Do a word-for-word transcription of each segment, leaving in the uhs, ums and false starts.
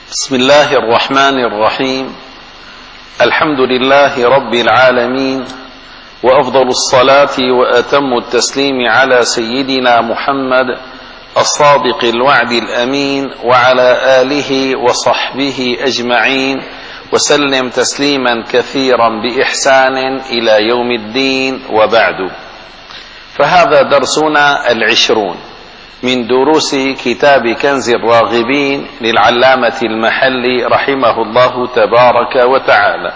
بسم الله الرحمن الرحيم. الحمد لله رب العالمين، وأفضل الصلاة وأتم التسليم على سيدنا محمد الصادق الوعد الأمين، وعلى آله وصحبه أجمعين، وسلم تسليما كثيرا بإحسان إلى يوم الدين، وبعد. فهذا درسنا العشرون من دروس كتاب كنز الراغبين للعلامة المحلي رحمه الله تبارك وتعالى.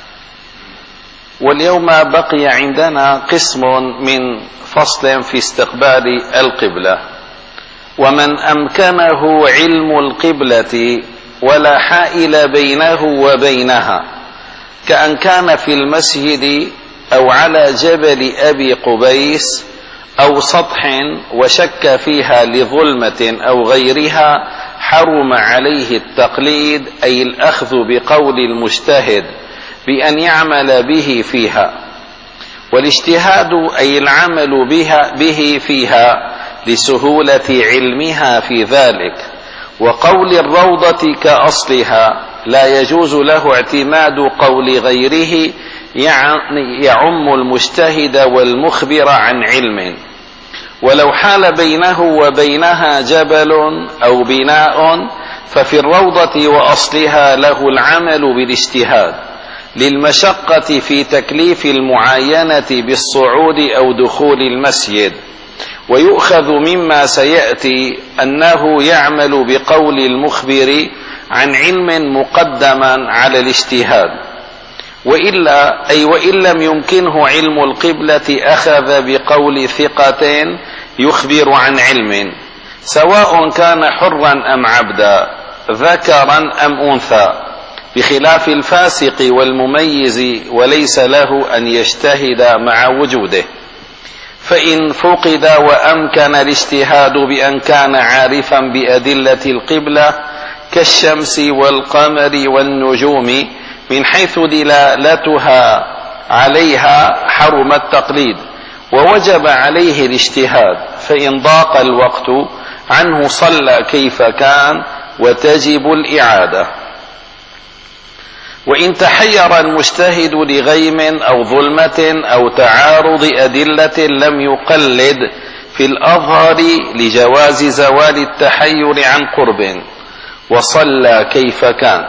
واليوم بقي عندنا قسم من فصل في استقبال القبلة. ومن أمكنه علم القبلة ولا حائل بينه وبينها، كأن كان في المسجد أو على جبل أبي قبيس أو سطح وشك فيها لظلمة أو غيرها، حرم عليه التقليد، أي الأخذ بقول المجتهد بأن يعمل به فيها. والاجتهاد أي العمل بها به فيها لسهولة علمها في ذلك. وقول الروضة كأصلها لا يجوز له اعتماد قول غيره يعم المجتهد والمخبر عن علم. ولو حال بينه وبينها جبل أو بناء، ففي الروضة وأصلها له العمل بالاجتهاد للمشقة في تكليف المعاينة بالصعود أو دخول المسجد. ويؤخذ مما سيأتي أنه يعمل بقول المخبر عن علم مقدما على الاجتهاد. وإلا أي وإن لم يمكنه علم القبلة، أخذ بقول ثقة يخبر عن علم، سواء كان حرا أم عبدا، ذكرا أم أنثى، بخلاف الفاسق والمميز، وليس له أن يجتهد مع وجوده. فإن فقد وأمكن الاجتهاد بأن كان عارفا بأدلة القبلة كالشمس والقمر والنجوم من حيث دلالتها عليها، حرم التقليد ووجب عليه الاجتهاد. فإن ضاق الوقت عنه صلى كيف كان، وتجب الإعادة. وإن تحير المجتهد لغيم أو ظلمة أو تعارض أدلة لم يقلد في الأظهر لجواز زوال التحير عن قرب، وصلى كيف كان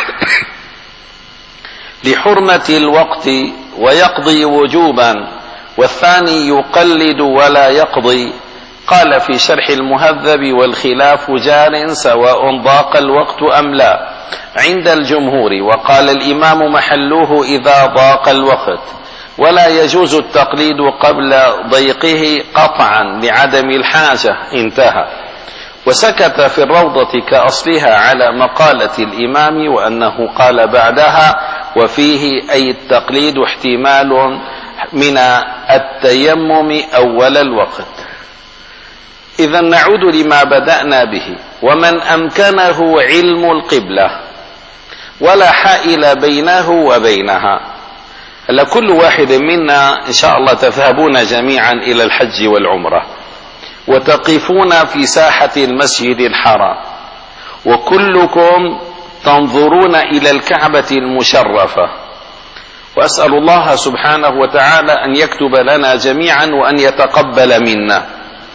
لحرمة الوقت ويقضي وجوبا، والثاني يقلد ولا يقضي. قال في شرح المهذب: والخلاف جار سواء ضاق الوقت أم لا عند الجمهور. وقال الإمام محلوه إذا ضاق الوقت، ولا يجوز التقليد قبل ضيقه قطعا لعدم الحاجة. انتهى. وسكت في الروضة كأصلها على مقالة الإمام، وأنه قال بعدها: وفيه أي التقليد احتمال من التيمم أول الوقت. إذا نعود لما بدأنا به. ومن أمكنه علم القبلة ولا حائل بينه وبينها. لكل واحد منا إن شاء الله تذهبون جميعا إلى الحج والعمرة، وتقفون في ساحة المسجد الحرام، وكلكم تنظرون إلى الكعبة المشرفة. وأسأل الله سبحانه وتعالى أن يكتب لنا جميعا وأن يتقبل منا.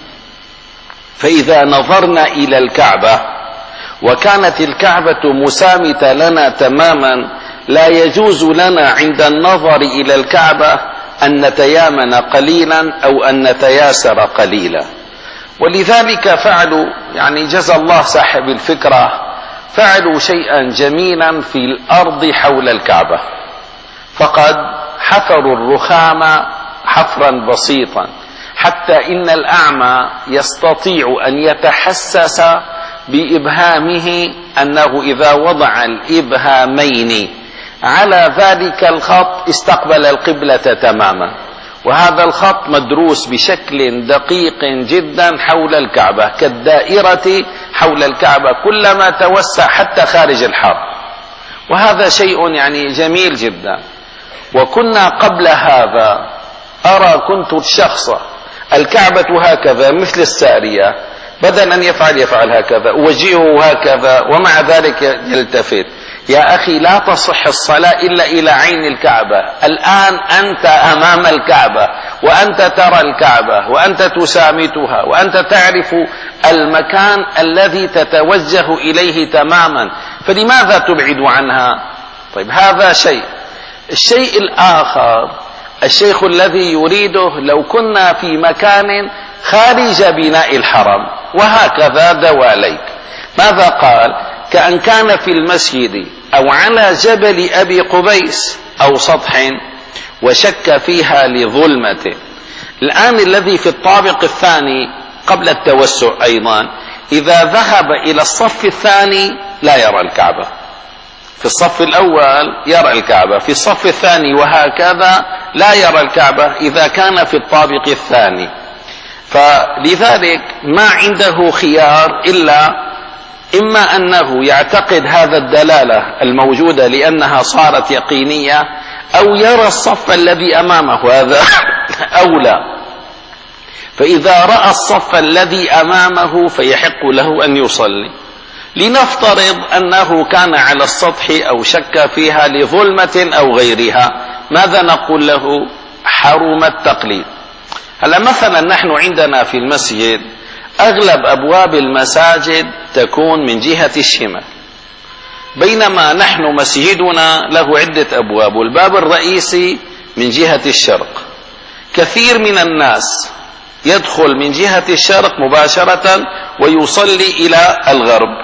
فإذا نظرنا إلى الكعبة وكانت الكعبة مسامتة لنا تماما، لا يجوز لنا عند النظر إلى الكعبة أن نتيامن قليلا أو أن نتياسر قليلا. ولذلك فعلوا، يعني جزى الله صاحب الفكرة، فعلوا شيئا جميلا في الأرض حول الكعبة. فقد حفروا الرخام حفرا بسيطا، حتى إن الأعمى يستطيع أن يتحسس بإبهامه أنه إذا وضع الإبهامين على ذلك الخط استقبل القبلة تماما. وهذا الخط مدروس بشكل دقيق جدا حول الكعبة، كالدائرة حول الكعبة، كلما توسع حتى خارج الحرم. وهذا شيء يعني جميل جدا. وكنا قبل هذا أرى كنت الشخص الكعبة هكذا مثل السارية، بدل أن يفعل يفعل هكذا، أوجهه هكذا، ومع ذلك يلتفت. يا أخي لا تصح الصلاة إلا إلى عين الكعبة. الآن أنت أمام الكعبة، وأنت ترى الكعبة، وأنت تسامتها، وأنت تعرف المكان الذي تتوجه إليه تماما، فلماذا تبعد عنها؟ طيب هذا شيء. الشيء الآخر، الشيخ الذي يريده لو كنا في مكان خارج بناء الحرم، وهكذا دواليك. ماذا قال؟ كأن كان في المسجد أو على جبل أبي قبيس أو سطح وشك فيها لظلمته. الآن الذي في الطابق الثاني قبل التوسع أيضا إذا ذهب إلى الصف الثاني لا يرى الكعبة، في الصف الأول يرى الكعبة، في الصف الثاني وهكذا لا يرى الكعبة إذا كان في الطابق الثاني. فلذلك ما عنده خيار إلا إما أنه يعتقد هذا الدلالة الموجودة لأنها صارت يقينية، أو يرى الصف الذي أمامه، هذا أولى. فإذا رأى الصف الذي أمامه فيحق له أن يصلي. لنفترض أنه كان على السطح أو شك فيها لظلمة أو غيرها، ماذا نقول له؟ حرم التقليد. هلا مثلا نحن عندنا في المسجد أغلب أبواب المساجد تكون من جهة الشمال، بينما نحن مسجدنا له عدة أبواب، والباب الرئيسي من جهة الشرق. كثير من الناس يدخل من جهة الشرق مباشرة ويصلي إلى الغرب.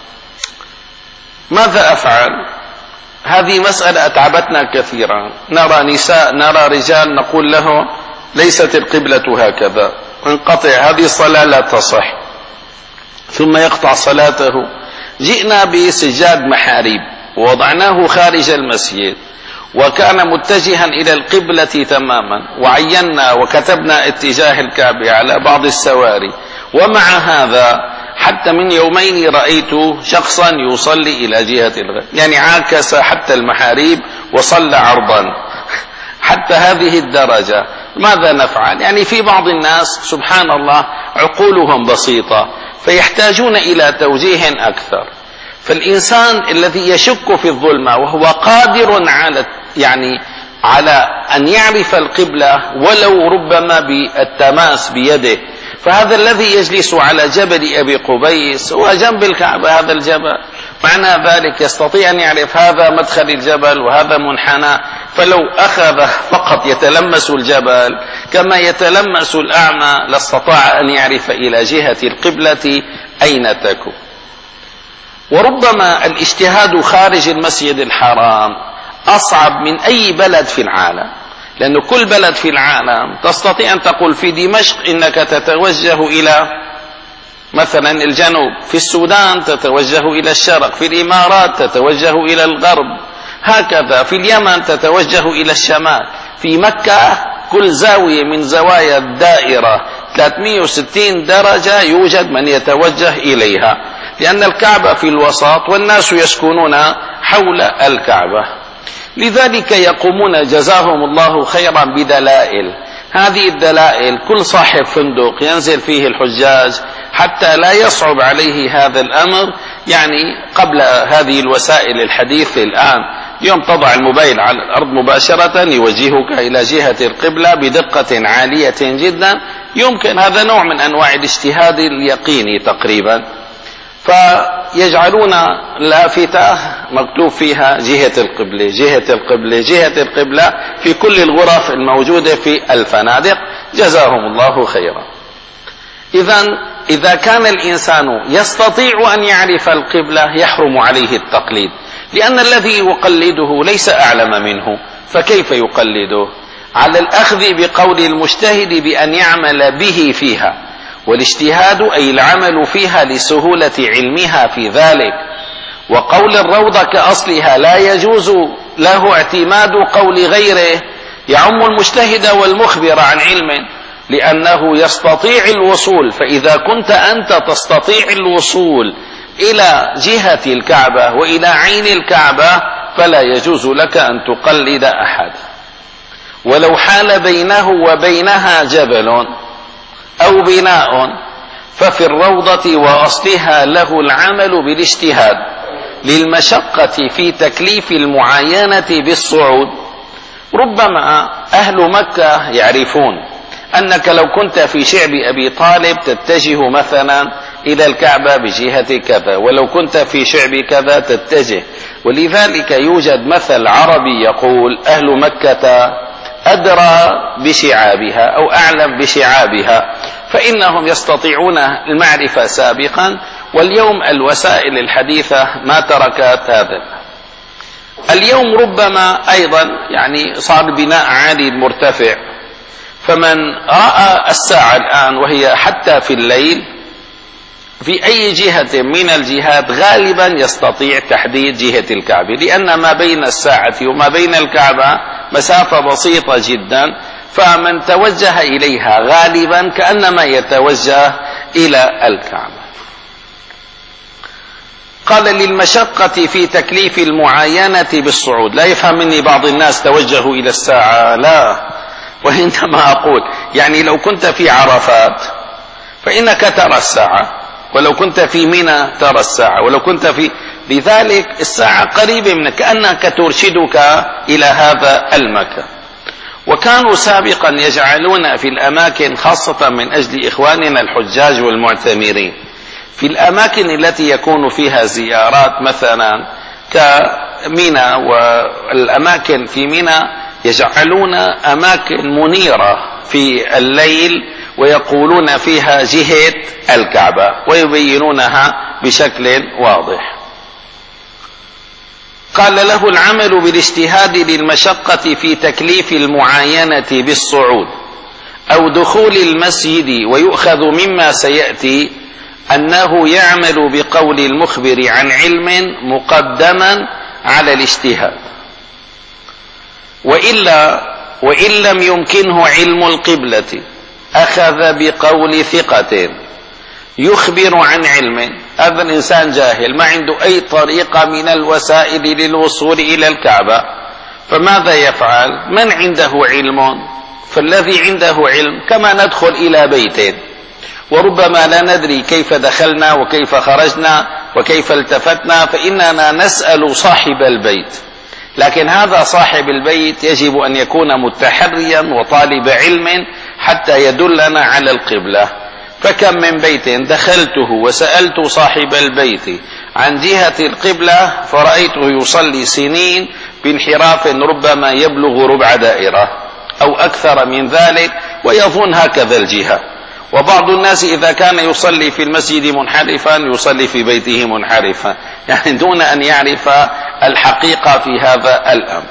ماذا أفعل؟ هذه مسألة أتعبتنا كثيرا. نرى نساء، نرى رجال، نقول له ليست القبلة هكذا، انقطع، هذه الصلاة لا تصح، ثم يقطع صلاته. جئنا بسجاد محاريب ووضعناه خارج المسجد، وكان متجها إلى القبلة تماما، وعينا وكتبنا اتجاه الكعبة على بعض السواري. ومع هذا حتى من يومين رأيت شخصا يصلي إلى جهة الغرب، يعني عاكس حتى المحاريب وصلى عرضا حتى هذه الدرجة. ماذا نفعل؟ يعني في بعض الناس سبحان الله عقولهم بسيطة فيحتاجون إلى توجيه أكثر. فالإنسان الذي يشك في الظلمة وهو قادر على يعني على أن يعرف القبلة ولو ربما بالتماس بيده، فهذا الذي يجلس على جبل أبي قبيس وجنب الكعبة هذا الجبل، معنى ذلك يستطيع أن يعرف هذا مدخل الجبل وهذا منحنى. فلو أخذ فقط يتلمس الجبل كما يتلمس الأعمى لاستطاع أن يعرف إلى جهة القبلة أين تكون. وربما الاجتهاد خارج المسجد الحرام أصعب من أي بلد في العالم، لأن كل بلد في العالم تستطيع أن تقول في دمشق إنك تتوجه إلى مثلا الجنوب، في السودان تتوجه إلى الشرق، في الإمارات تتوجه إلى الغرب، هكذا في اليمن تتوجه إلى الشمال. في مكة كل زاوية من زوايا الدائرة ثلاثمئة وستين درجة يوجد من يتوجه إليها، لأن الكعبة في الوسط والناس يسكنون حول الكعبة. لذلك يقومون جزاهم الله خيرا بدلائل. هذه الدلائل كل صاحب فندق ينزل فيه الحجاج حتى لا يصعب عليه هذا الأمر. يعني قبل هذه الوسائل الحديثة الآن يوم تضع الموبايل على الأرض مباشرة يوجهك إلى جهة القبلة بدقة عالية جدا، يمكن هذا نوع من أنواع الاجتهاد اليقيني تقريبا. فيجعلون لافتة مكتوب فيها جهة القبلة جهة القبلة جهة القبلة في كل الغرف الموجودة في الفنادق، جزاهم الله خيرا. إذن إذا كان الإنسان يستطيع أن يعرف القبلة يحرم عليه التقليد، لأن الذي يقلده ليس أعلم منه، فكيف يقلده؟ على الأخذ بقول المجتهد بأن يعمل به فيها، والاجتهاد أي العمل فيها لسهولة علمها في ذلك. وقول الروضة كأصلها لا يجوز له اعتماد قول غيره يعم المجتهد والمخبر عن علم، لأنه يستطيع الوصول. فإذا كنت أنت تستطيع الوصول إلى جهة الكعبة وإلى عين الكعبة فلا يجوز لك أن تقلد أحد، ولو حال بينه وبينها جبل أو بناء ففي الروضة وأصلها له العمل بالاجتهاد للمشقة في تكليف المعاينة بالصعود. ربما أهل مكة يعرفون أنك لو كنت في شعب أبي طالب تتجه مثلا إلى الكعبة بجهة كذا، ولو كنت في شعب كذا تتجه، ولذلك يوجد مثل عربي يقول أهل مكة أدرى بشعابها أو أعلم بشعابها، فإنهم يستطيعون المعرفة سابقا، واليوم الوسائل الحديثة ما تركت هذا. اليوم ربما أيضا يعني صار بناء عالي مرتفع، فمن رأى الساعة الآن وهي حتى في الليل في أي جهة من الجهات غالبا يستطيع تحديد جهة الكعبة، لأن ما بين الساعة وما بين الكعبة مسافة بسيطة جدا، فمن توجه إليها غالبا كأنما يتوجه إلى الكعبة. قال للمشقة في تكليف المعاينة بالصعود. لا يفهم مني بعض الناس توجهوا إلى الساعة، لا، وإنما أقول يعني لو كنت في عرفات فإنك ترى الساعة، ولو كنت في منى ترى الساعة، ولو كنت في، لذلك الساعة قريبة منك كأنك ترشدك إلى هذا المكان. وكانوا سابقا يجعلون في الأماكن خاصة من أجل إخواننا الحجاج والمعتمرين في الأماكن التي يكون فيها زيارات مثلا كمنى، والأماكن في منى يجعلون أماكن منيرة في الليل ويقولون فيها جهة الكعبة ويبينونها بشكل واضح. قال له العمل بالاجتهاد للمشقة في تكليف المعاينة بالصعود أو دخول المسجد، ويؤخذ مما سيأتي أنه يعمل بقول المخبر عن علم مقدما على الاجتهاد، وإلا وإن لم يمكنه علم القبلة أخذ بقول ثقة يخبر عن علم. هذا الإنسان جاهل ما عنده أي طريقة من الوسائل للوصول إلى الكعبة، فماذا يفعل؟ من عنده علم؟ فالذي عنده علم كما ندخل إلى بيت وربما لا ندري كيف دخلنا وكيف خرجنا وكيف التفتنا، فإننا نسأل صاحب البيت، لكن هذا صاحب البيت يجب أن يكون متحريا وطالب علم حتى يدلنا على القبلة. فكم من بيت دخلته وسألت صاحب البيت عن جهة القبلة فرأيته يصلي سنين بانحراف ربما يبلغ ربع دائرة أو أكثر من ذلك ويظن هكذا الجهة. وبعض الناس إذا كان يصلي في المسجد منحرفا يصلي في بيته منحرفا، يعني دون أن يعرف الحقيقة في هذا الأمر.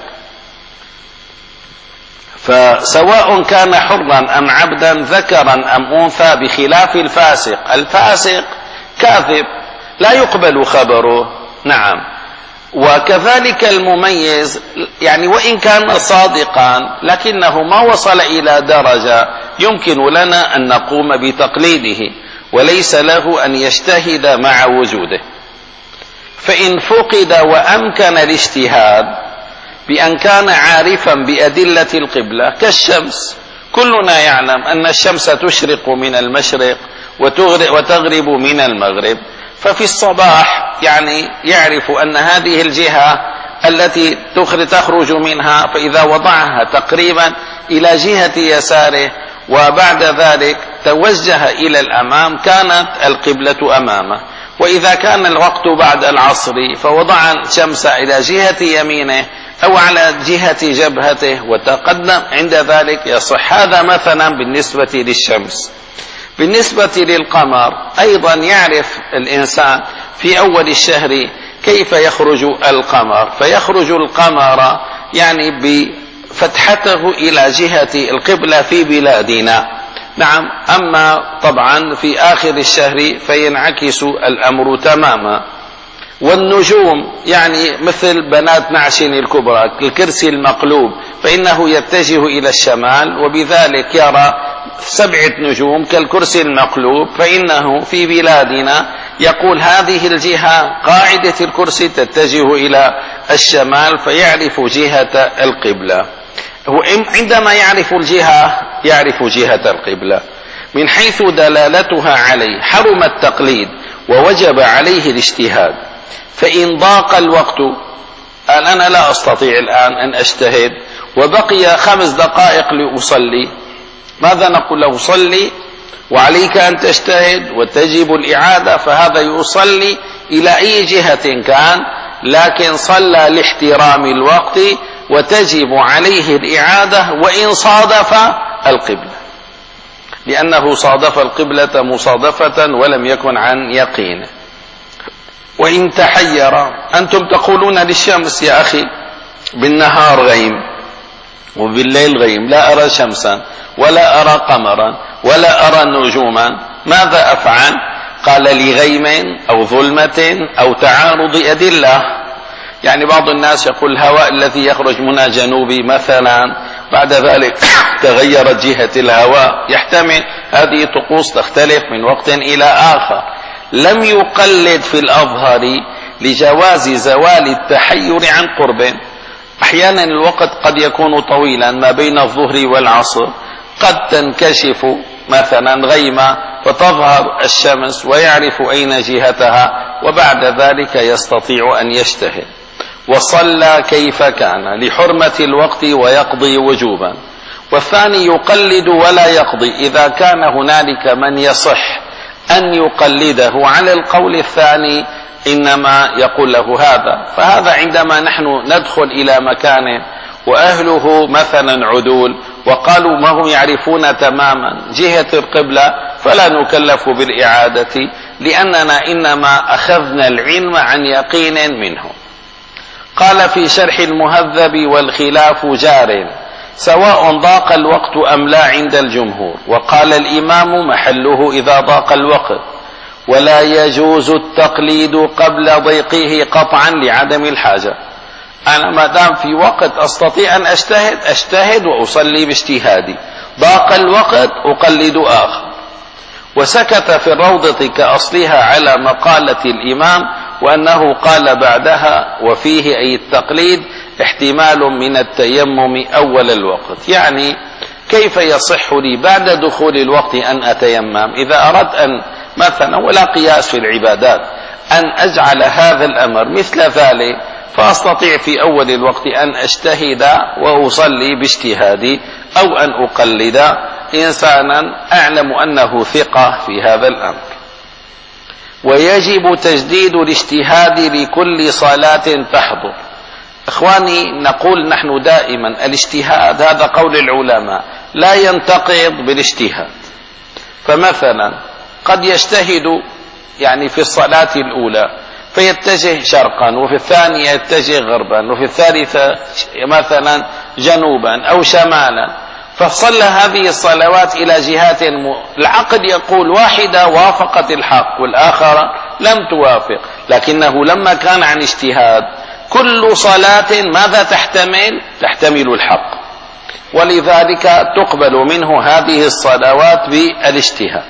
فسواء كان حرا أم عبدا ذكرا أم أنثى بخلاف الفاسق، الفاسق كاذب لا يقبل خبره، نعم. وكذلك المميز يعني وإن كان صادقا لكنه ما وصل إلى درجة يمكن لنا أن نقوم بتقليده، وليس له أن يجتهد مع وجوده. فإن فقد وأمكن الاجتهاد بأن كان عارفا بأدلة القبلة كالشمس، كلنا يعلم أن الشمس تشرق من المشرق وتغرب من المغرب، ففي الصباح يعني يعرف أن هذه الجهة التي تخرج منها، فإذا وضعها تقريبا إلى جهة يساره وبعد ذلك توجه إلى الأمام كانت القبلة أمامه. وإذا كان الوقت بعد العصر فوضع الشمس إلى جهة يمينه أو على جهة جبهته وتقدم، عند ذلك يصح. هذا مثلا بالنسبة للشمس. بالنسبة للقمر أيضا يعرف الإنسان في أول الشهر كيف يخرج القمر، فيخرج القمر يعني بفتحته إلى جهة القبلة في بلادنا، نعم. أما طبعا في آخر الشهر فينعكس الأمر تماما. والنجوم يعني مثل بنات نعش الكبرى الكرسي المقلوب، فإنه يتجه إلى الشمال وبذلك يرى سبعة نجوم كالكرسي المقلوب، فإنه في بلادنا يقول هذه الجهة قاعدة الكرسي تتجه إلى الشمال فيعرف جهة القبلة. عندما يعرف الجهة يعرف جهة القبلة. من حيث دلالتها عليه حرم التقليد ووجب عليه الاجتهاد. فإن ضاق الوقت، قال أنا لا أستطيع الآن أن أجتهد وبقي خمس دقائق لأصلي، ماذا نقول له؟ صلي وعليك أن تجتهد وتجب الإعادة، فهذا يصلي إلى أي جهة كان، لكن صلى لاحترام الوقت وتجب عليه الإعادة وإن صادف القبلة، لأنه صادف القبلة مصادفة ولم يكن عن يقين. وإن تحير، أنتم تقولون للشمس يا أخي بالنهار غيم وبالليل غيم، لا أرى شمسا ولا أرى قمرا ولا أرى نجوما، ماذا أفعل؟ قال لغيم أو ظلمة أو تعارض أدلة. يعني بعض الناس يقول الهواء الذي يخرج من جنوبي مثلا، بعد ذلك تغيرت جهة الهواء، يحتمل هذه طقوس تختلف من وقت إلى آخر. لم يقلد في الأظهر لجواز زوال التحير عن قرب. أحيانا الوقت قد يكون طويلا ما بين الظهر والعصر، قد تنكشف مثلا غيمة فتظهر الشمس ويعرف أين جهتها، وبعد ذلك يستطيع أن يجتهد وصلى كيف كان لحرمة الوقت ويقضي وجوبا. والثاني يقلد ولا يقضي إذا كان هنالك من يصح أن يقلده على القول الثاني، إنما يقول له هذا. فهذا عندما نحن ندخل إلى مكان وأهله مثلا عدول وقالوا ما هم يعرفون تماما جهة القبلة، فلا نكلف بالإعادة، لأننا إنما أخذنا العلم عن يقين منه. قال في شرح المهذب: والخلاف جار سواء ضاق الوقت أم لا عند الجمهور. وقال الإمام: محله إذا ضاق الوقت، ولا يجوز التقليد قبل ضيقه قطعا لعدم الحاجة. أنا ما دام في وقت أستطيع أن أجتهد أجتهد وأصلي باجتهادي، ضاق الوقت أقلد آخر. وسكت في الروضة كأصلها على مقالة الإمام، وأنه قال بعدها: وفيه أي التقليد احتمال من التيمم أول الوقت. يعني كيف يصح لي بعد دخول الوقت أن أتيمم إذا أردت أن مثلا، ولا قياس في العبادات، أن أجعل هذا الأمر مثل ذلك، فأستطيع في أول الوقت أن أجتهد وأصلي باجتهادي، أو أن أقلد إنسانا أعلم أنه ثقة في هذا الأمر. ويجب تجديد الاجتهاد لكل صلاة تحضر. إخواني، نقول نحن دائما الاجتهاد، هذا قول العلماء، لا ينتقض بالاجتهاد. فمثلا قد يجتهد يعني في الصلاة الأولى فيتجه شرقا، وفي الثانية يتجه غربا، وفي الثالثة مثلا جنوبا أو شمالا، فصلى هذه الصلوات إلى جهات م... العقل يقول واحدة وافقت الحق والآخرة لم توافق، لكنه لما كان عن اجتهاد كل صلاة ماذا تحتمل؟ تحتمل الحق، ولذلك تقبل منه هذه الصلوات بالاجتهاد.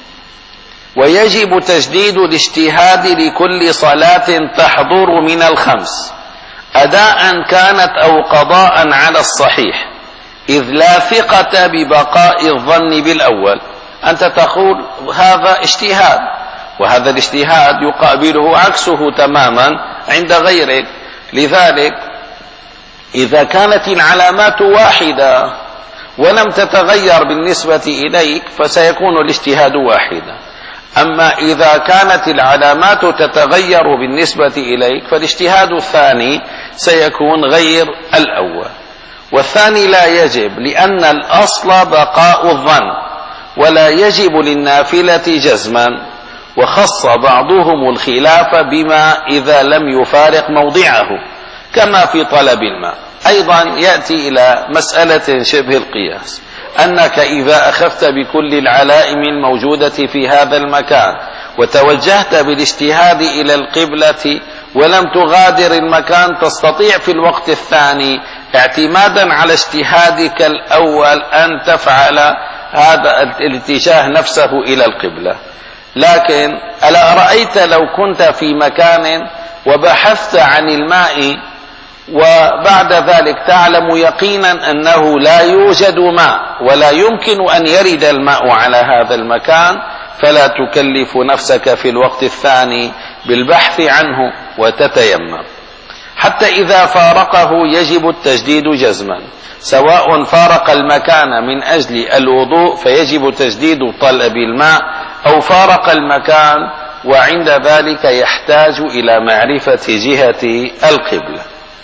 ويجب تجديد الاجتهاد لكل صلاة تحضر من الخمس، أداء كانت أو قضاء على الصحيح، إذ لا ثقة ببقاء الظن بالأول. أنت تقول هذا اجتهاد، وهذا الاجتهاد يقابله عكسه تماما عند غيرك. لذلك إذا كانت العلامات واحدة ولم تتغير بالنسبة إليك فسيكون الاجتهاد واحدا. أما إذا كانت العلامات تتغير بالنسبة إليك فالاجتهاد الثاني سيكون غير الأول. والثاني لا يجب، لأن الأصل بقاء الظن، ولا يجب للنافلة جزما. وخص بعضهم الخلاف بما إذا لم يفارق موضعه، كما في طلب الماء. أيضا يأتي إلى مسألة شبه القياس، أنك إذا أخذت بكل العلائم الموجودة في هذا المكان وتوجهت بالاجتهاد إلى القبلة ولم تغادر المكان، تستطيع في الوقت الثاني اعتمادا على اجتهادك الأول أن تفعل هذا الاتجاه نفسه إلى القبلة. لكن ألا رأيت لو كنت في مكان وبحثت عن الماء وبعد ذلك تعلم يقينا أنه لا يوجد ماء ولا يمكن أن يرد الماء على هذا المكان، فلا تكلف نفسك في الوقت الثاني بالبحث عنه وتتيمم. حتى إذا فارقه يجب التجديد جزما، سواء فارق المكان من أجل الوضوء فيجب تجديد طلب الماء، أو فارق المكان وعند ذلك يحتاج إلى معرفة جهة القبلة.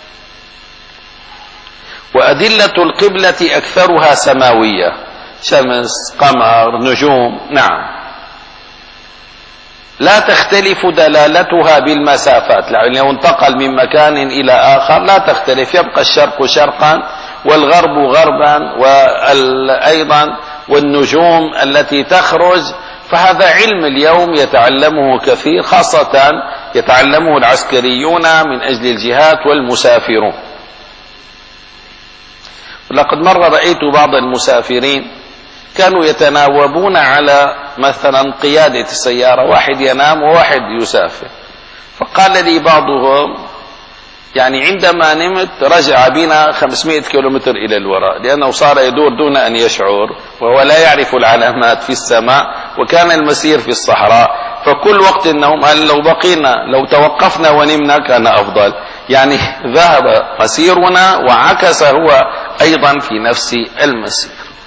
وأدلة القبلة أكثرها سماوية، شمس، قمر، نجوم، نعم، لا تختلف دلالتها بالمسافات، يعني لو انتقل من مكان إلى آخر لا تختلف، يبقى الشرق شرقا والغرب غربا، وأيضا والنجوم التي تخرج. فهذا علم اليوم يتعلمه كثير، خاصة يتعلمه العسكريون من أجل الجهات والمسافرون. لقد مر رأيت بعض المسافرين كانوا يتناوبون على مثلا قيادة السيارة، واحد ينام وواحد يسافر، فقال لي بعضهم يعني عندما نمت رجع بنا خمسمائة كيلومتر إلى الوراء، لأنه صار يدور دون أن يشعر، وهو لا يعرف العلامات في السماء، وكان المسير في الصحراء، فكل وقت النوم قال لو بقينا لو توقفنا ونمنا كان أفضل. يعني ذهب مسيرنا وعكس هو أيضا في نفس المسير.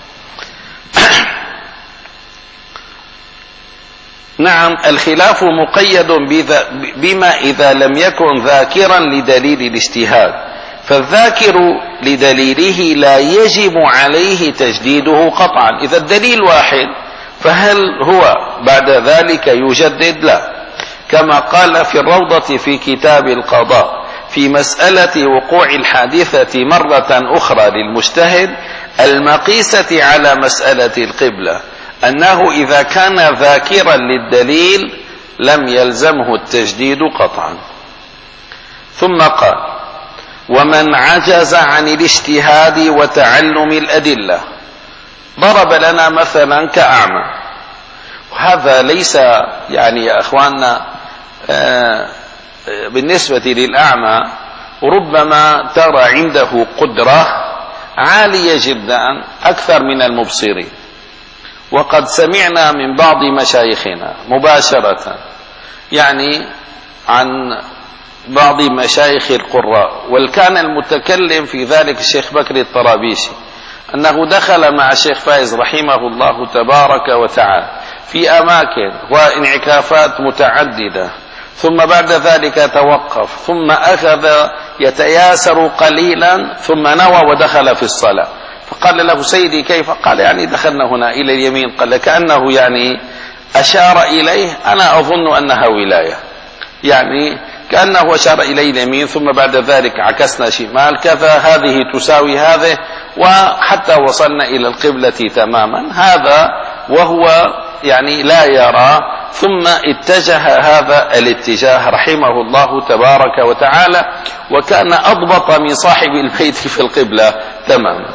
نعم، الخلاف مقيد بما إذا لم يكن ذاكرا لدليل الاجتهاد، فالذاكر لدليله لا يجب عليه تجديده قطعا. إذا الدليل واحد فهل هو بعد ذلك يجدد؟ لا، كما قال في الروضة في كتاب القضاء في مسألة وقوع الحادثة مرة أخرى للمجتهد المقيسة على مسألة القبلة، أنه إذا كان ذاكرا للدليل لم يلزمه التجديد قطعا. ثم قال: ومن عجز عن الاجتهاد وتعلم الأدلة، ضرب لنا مثلا كأعمى، وهذا ليس يعني يا أخواننا آه بالنسبة للأعمى ربما ترى عنده قدرة عالية جدا أكثر من المبصرين. وقد سمعنا من بعض مشايخنا مباشرة يعني عن بعض مشايخ القراء، وكان المتكلم في ذلك الشيخ بكر الطرابيشي، أنه دخل مع الشيخ فايز رحمه الله تبارك وتعالى في أماكن وانعكافات متعددة، ثم بعد تلك توقف، ثم أخذ يتياسر قليلا، ثم نوى ودخل في الصلاة. فقال له: سيدي كيف؟ قال: يعني دخلنا هنا إلى اليمين. قال: كأنه يعني أشار إليه، أنا أظن أنها ولاية، يعني كأنه أشار إليه اليمين، ثم بعد ذلك عكسنا شمال كذا، هذه تساوي هذه، وحتى وصلنا إلى القبلة تماما. هذا وهو يعني لا يرى، ثم اتجه هذا الاتجاه رحمه الله تبارك وتعالى، وكان أضبط من صاحب البيت في القبلة تماما.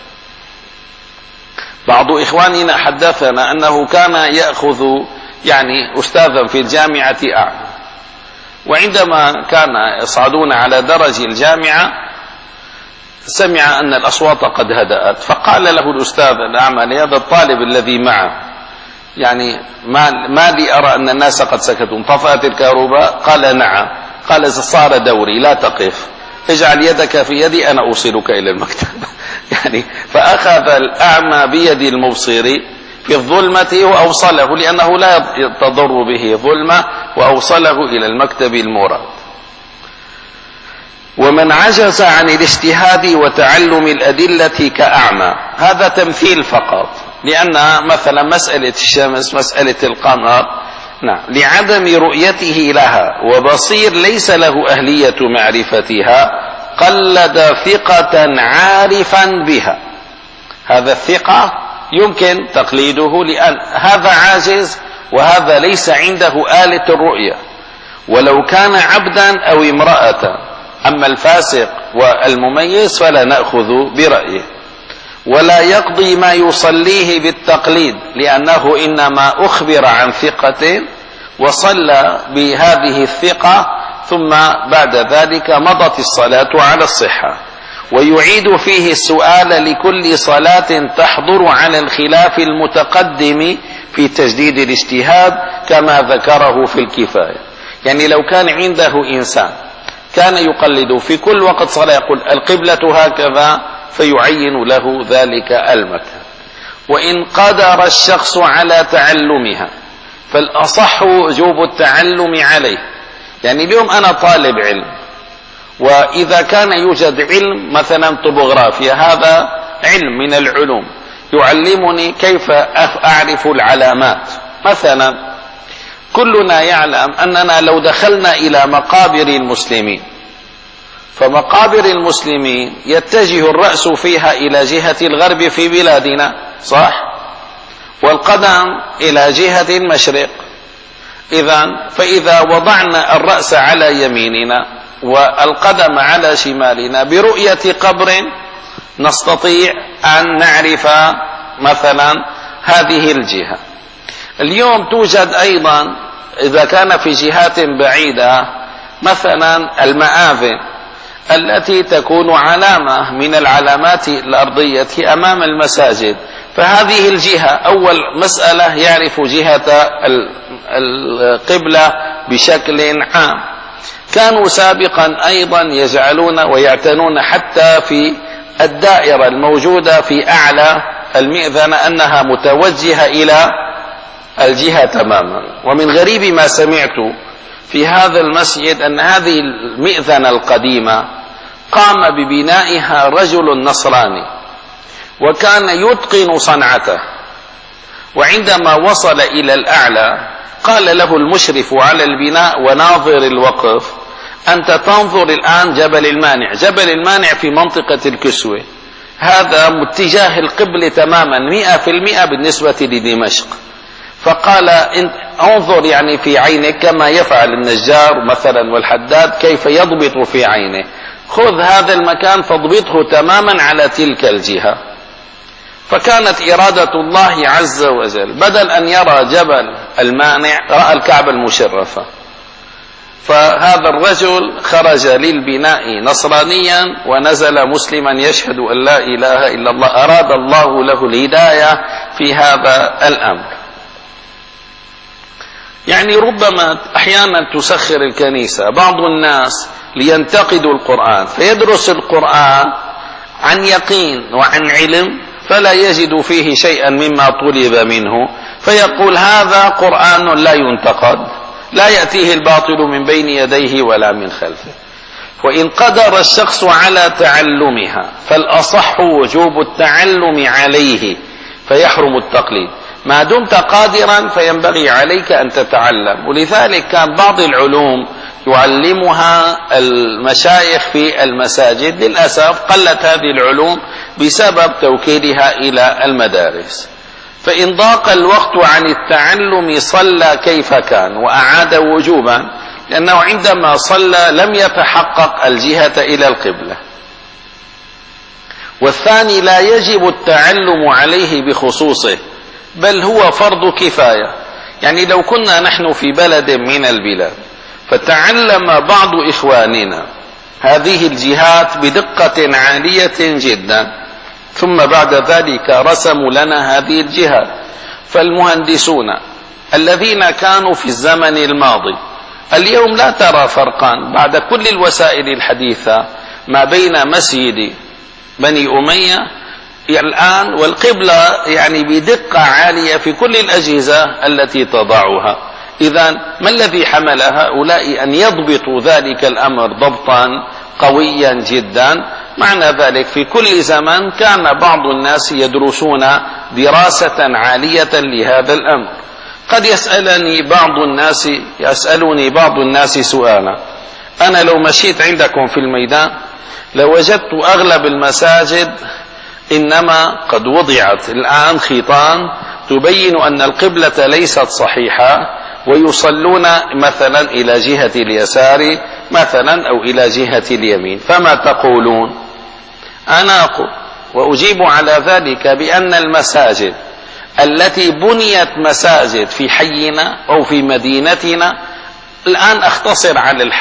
بعض إخواننا حدثنا أنه كان يأخذ يعني أستاذا في الجامعة أعمى، وعندما كان يصعدون على درج الجامعة سمع أن الأصوات قد هدأت، فقال له الأستاذ الأعمى لهذا الطالب الذي معه: يعني ما, ما لي أرى أن الناس قد سكتوا، انطفأت الكهرباء؟ قال: نعم. قال: صار دوري، لا تقف، اجعل يدك في يدي أنا أوصلك إلى المكتب. يعني فأخذ الأعمى بيد المبصر في الظلمة وأوصله، لأنه لا تضر به ظلمة، وأوصله إلى المكتب المراد. ومن عجز عن الاجتهاد وتعلم الأدلة كأعمى، هذا تمثيل فقط، لأن مثلا مسألة الشمس، مسألة القمر، نعم، لعدم رؤيته لها، وبصير ليس له أهلية معرفتها، قلد ثقة عارفا بها. هذا الثقة يمكن تقليده، لأن هذا عاجز وهذا ليس عنده آلة الرؤية، ولو كان عبدا أو امرأة. أما الفاسق والمميز فلا نأخذ برأيه، ولا يقضي ما يصليه بالتقليد، لأنه إنما أخبر عن ثقة وصلى بهذه الثقة، ثم بعد ذلك مضت الصلاة على الصحة. ويعيد فيه السؤال لكل صلاة تحضر على الخلاف المتقدم في تجديد الاجتهاد كما ذكره في الكفاية. يعني لو كان عنده إنسان كان يقلد في كل وقت صلاة يقول القبلة هكذا فيعين له ذلك المكان. وإن قدر الشخص على تعلمها فالأصح وجوب التعلم عليه. يعني اليوم أنا طالب علم، وإذا كان يوجد علم مثلا طبوغرافيا، هذا علم من العلوم يعلمني كيف أعرف العلامات. مثلا كلنا يعلم أننا لو دخلنا إلى مقابر المسلمين، فمقابر المسلمين يتجه الرأس فيها إلى جهة الغرب في بلادنا، صح؟ والقدم إلى جهة المشرق. إذن فإذا وضعنا الرأس على يميننا والقدم على شمالنا برؤية قبر نستطيع أن نعرف مثلا هذه الجهة. اليوم توجد أيضا إذا كان في جهات بعيدة مثلا المآذن التي تكون علامة من العلامات الأرضية أمام المساجد، فهذه الجهة أول مسألة يعرف جهة القبلة بشكل عام. كانوا سابقا أيضا يجعلون ويعتنون حتى في الدائرة الموجودة في أعلى المئذنة أنها متوجهة إلى الجهة تماما. ومن غريب ما سمعت في هذا المسجد أن هذه المئذنة القديمة قام ببنائها رجل نصراني وكان يتقن صنعته، وعندما وصل إلى الأعلى قال له المشرف على البناء وناظر الوقف: أنت تنظر الآن جبل المانع. جبل المانع في منطقة الكسوة، هذا متجاه القبل تماما مئة في المئة بالنسبة لدمشق. فقال انظر يعني في عينك كما يفعل النجار مثلا والحداد كيف يضبط في عينه، خذ هذا المكان فاضبطه تماما على تلك الجهة. فكانت إرادة الله عز وجل بدل أن يرى جبل المانع رأى الكعبة المشرفة. فهذا الرجل خرج للبناء نصرانيا ونزل مسلما يشهد أن لا إله إلا الله. أراد الله له الهداية في هذا الأمر. يعني ربما أحيانا تسخر الكنيسة بعض الناس لينتقدوا القرآن، فيدرس القرآن عن يقين وعن علم فلا يجد فيه شيئا مما طلب منه، فيقول هذا قرآن لا ينتقد، لا يأتيه الباطل من بين يديه ولا من خلفه. وإن قدر الشخص على تعلمها فالأصح وجوب التعلم عليه فيحرم التقليد. ما دمت قادرا فينبغي عليك أن تتعلم. ولذلك كان بعض العلوم يعلمها المشايخ في المساجد، للأسف قلت هذه العلوم بسبب توكيلها إلى المدارس. فإن ضاق الوقت عن التعلم صلى كيف كان وأعاد وجوبا، لأنه عندما صلى لم يتحقق الجهة إلى القبلة. والثاني لا يجب التعلم عليه بخصوصه، بل هو فرض كفاية. يعني لو كنا نحن في بلد من البلاد فتعلم بعض إخواننا هذه الجهات بدقة عالية جدا، ثم بعد ذلك رسموا لنا هذه الجهات، فالمهندسون الذين كانوا في الزمن الماضي اليوم لا ترى فرقا بعد كل الوسائل الحديثة ما بين مسجد بني أمية الآن والقبلة، يعني بدقة عالية في كل الأجهزة التي تضعها. إذن ما الذي حمل هؤلاء أن يضبطوا ذلك الأمر ضبطا قويا جدا؟ معنى ذلك في كل زمن كان بعض الناس يدرسون دراسة عالية لهذا الأمر. قد يسألني بعض الناس يسألني بعض الناس سؤالا: أنا لو مشيت عندكم في الميدان لوجدت أغلب المساجد إنما قد وضعت الآن خيطان تبين أن القبلة ليست صحيحة، ويصلون مثلا إلى جهة اليسار مثلا أو إلى جهة اليمين، فما تقولون؟ أنا أقول وأجيب على ذلك بأن المساجد التي بنيت مساجد في حينا أو في مدينتنا، الآن أختصر على الحي،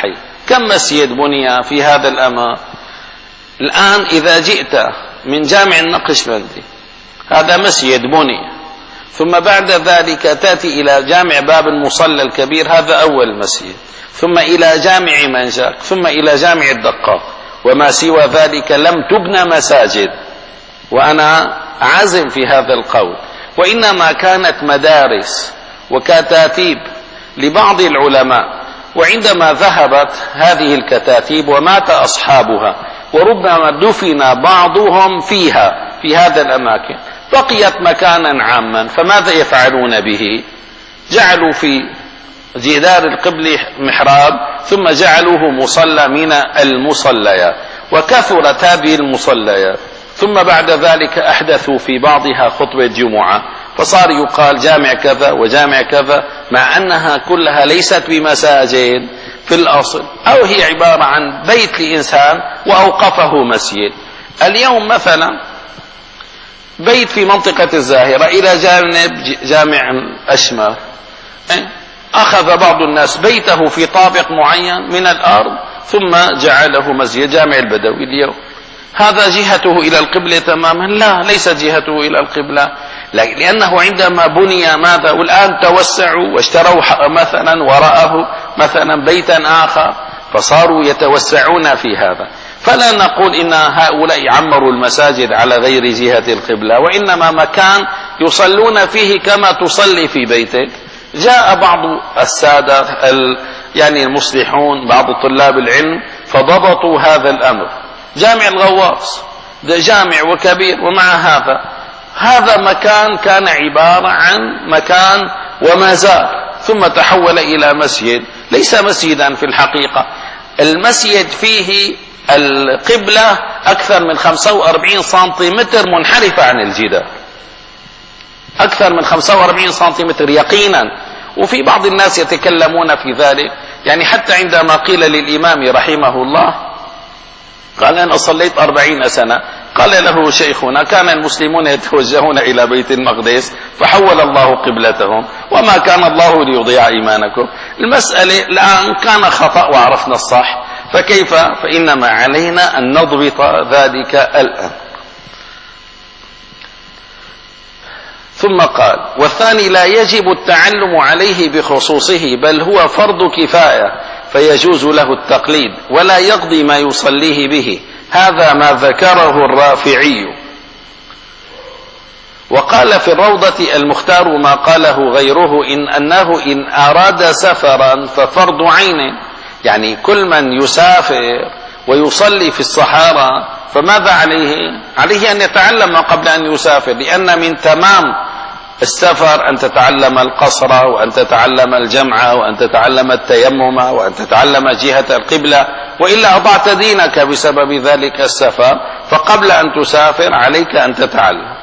كم مسجد بني في هذا الأمر؟ الآن إذا جئت من جامع النقشبندي هذا مسجد بني، ثم بعد ذلك تأتي إلى جامع باب المصلى الكبير هذا أول مسجد، ثم إلى جامع منجاك، ثم إلى جامع الدقاق، وما سوى ذلك لم تبنى مساجد. وأنا عازم في هذا القول، وإنما كانت مدارس وكتاتيب لبعض العلماء، وعندما ذهبت هذه الكتاتيب ومات أصحابها وربما دفن بعضهم فيها في هذا الأماكن بقيت مكانا عاما، فماذا يفعلون به؟ جعلوا في جدار القبل محراب، ثم جعلوه مصلى من المصليات، وكثرت هذه المصليات، ثم بعد ذلك أحدثوا في بعضها خطبة جمعة، فصار يقال جامع كذا وجامع كذا، مع أنها كلها ليست بمساجد في الأصل، أو هي عبارة عن بيت لإنسان وأوقفه مسجد. اليوم مثلا بيت في منطقة الزاهرة إلى جانب جامع أشمر، أخذ بعض الناس بيته في طابق معين من الأرض ثم جعله مسجد، جامع البدوي اليوم هذا جهته إلى القبلة تماما؟ لا، ليست جهته إلى القبلة، لأنه عندما بني ماذا؟ والآن توسعوا واشتروا مثلا وراءه مثلا بيتا آخر، فصاروا يتوسعون في هذا. فلا نقول إن هؤلاء عمروا المساجد على غير جهة القبلة، وإنما مكان يصلون فيه كما تصلي في بيتك. جاء بعض السادة ال يعني المصلحون، بعض طلاب العلم، فضبطوا هذا الأمر. جامع الغواص ده جامع وكبير، ومع هذا هذا مكان كان عبارة عن مكان ومزار، ثم تحول إلى مسجد، ليس مسجدا في الحقيقة. المسجد فيه القبلة أكثر من خمسة وأربعين سنتيمتر منحرفة عن الجدار، أكثر من خمسة وأربعين سنتيمتر يقينا. وفي بعض الناس يتكلمون في ذلك، يعني حتى عندما قيل للإمام رحمه الله قال أنا صليت أربعين سنة، قال له شيخنا كان المسلمون يتوجهون إلى بيت المقدس فحول الله قبلتهم، وما كان الله ليضيع إيمانكم. المسألة الآن كان خطأ وعرفنا الصح، فكيف؟ فإنما علينا أن نضبط ذلك الآن. ثم قال: والثاني لا يجب التعلم عليه بخصوصه، بل هو فرض كفاية فيجوز له التقليد ولا يقضي ما يصليه به. هذا ما ذكره الرافعي. وقال في الروضة المختار ما قاله غيره، إن أنه إن أراد سفرا ففرض عين، يعني كل من يسافر ويصلي في الصحارى فماذا عليه؟ عليه أن يتعلم قبل أن يسافر، لأن من تمام السفر أن تتعلم القصر، وأن تتعلم الجمع، وأن تتعلم التيمم، وأن تتعلم جهة القبلة، وإلا أضعت دينك بسبب ذلك السفر. فقبل أن تسافر عليك أن تتعلم.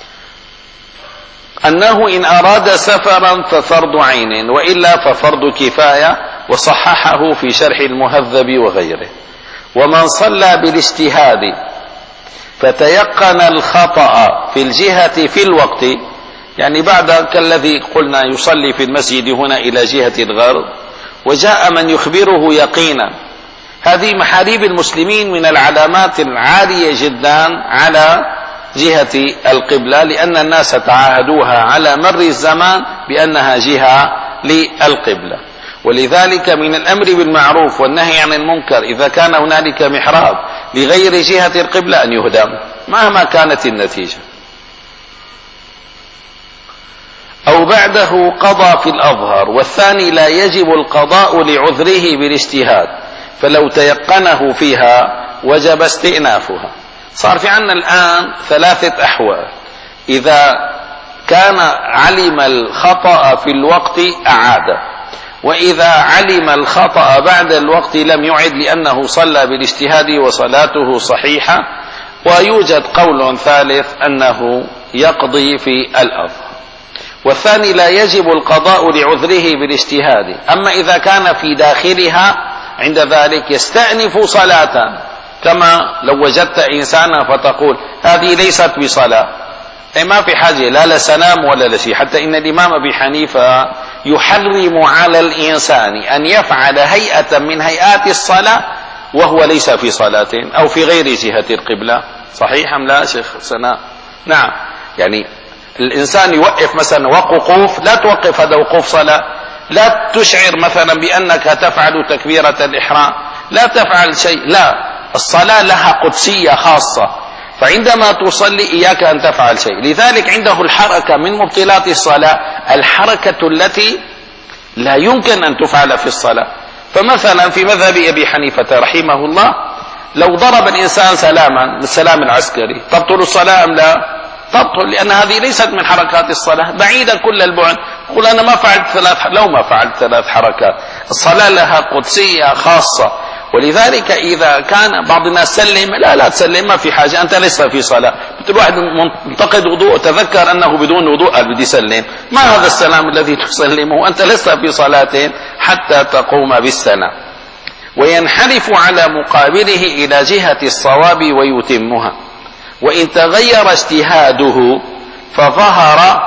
أنه إن أراد سفرا ففرض عين، وإلا ففرض كفاية، وصححه في شرح المهذب وغيره. ومن صلى بالاجتهاد فتيقن الخطأ في الجهة في الوقت، يعني بعد كالذي قلنا يصلي في المسجد هنا إلى جهة الغرب، وجاء من يخبره يقينا، هذه محاريب المسلمين من العلامات العالية جدا على جهة القبلة، لأن الناس تعاهدوها على مر الزمان بأنها جهة للقبلة. ولذلك من الأمر بالمعروف والنهي عن المنكر إذا كان هنالك محراب لغير جهة القبلة أن يهدم مهما كانت النتيجة. أو بعده قضى في الأظهر. والثاني لا يجب القضاء لعذره بالاجتهاد، فلو تيقنه فيها وجب استئنافها. صار في عنا الآن ثلاثة أحوال: إذا كان علم الخطأ في الوقت أعاد، وإذا علم الخطأ بعد الوقت لم يعد لأنه صلى بالاجتهاد وصلاته صحيحة. ويوجد قول ثالث أنه يقضي في الأظهر. والثاني لا يجب القضاء لعذره بالاجتهاد. أما إذا كان في داخلها عند ذلك يستأنف صلاة، كما لو وجدت إنسانا فتقول هذه ليست بصلاة، أي ما في حاجة لا لسلام ولا لشيء. حتى إن الإمام أبي حنيفة يحرم على الإنسان أن يفعل هيئة من هيئات الصلاة وهو ليس في صلاة أو في غير جهة القبلة. صحيح أم لا شيخ سناء؟ نعم. يعني الإنسان يوقف مثلا وقوف، لا توقف هذا وقوف صلاة، لا تشعر مثلا بأنك تفعل تكبيرة الإحرام، لا تفعل شيء، لا، الصلاة لها قدسية خاصة، فعندما تصلي إياك أن تفعل شيء. لذلك عنده الحركة من مبطلات الصلاة، الحركة التي لا يمكن أن تفعل في الصلاة. فمثلا في مذهب أبي حنيفة رحمه الله لو ضرب الإنسان سلاما السلام العسكري تبطل الصلاة أم لا؟ تبطل، لأن هذه ليست من حركات الصلاة، بعيدة كل البعد. قل أنا ما فعلت ثلاث، لو ما فعلت ثلاث حركات، الصلاة لها قدسية خاصة. ولذلك إذا كان بعض الناس سلم، لا لا تسلم، ما في حاجة، أنت لست في صلاة. مثل واحد منتقد وضوء تذكر أنه بدون وضوء قال بدي يسلم، ما هذا السلام الذي تسلمه؟ أنت لست في صلاة حتى تقوم بالسلام. وينحرف على مقابله إلى جهة الصواب ويتمها، وإن تغير اجتهاده فظهر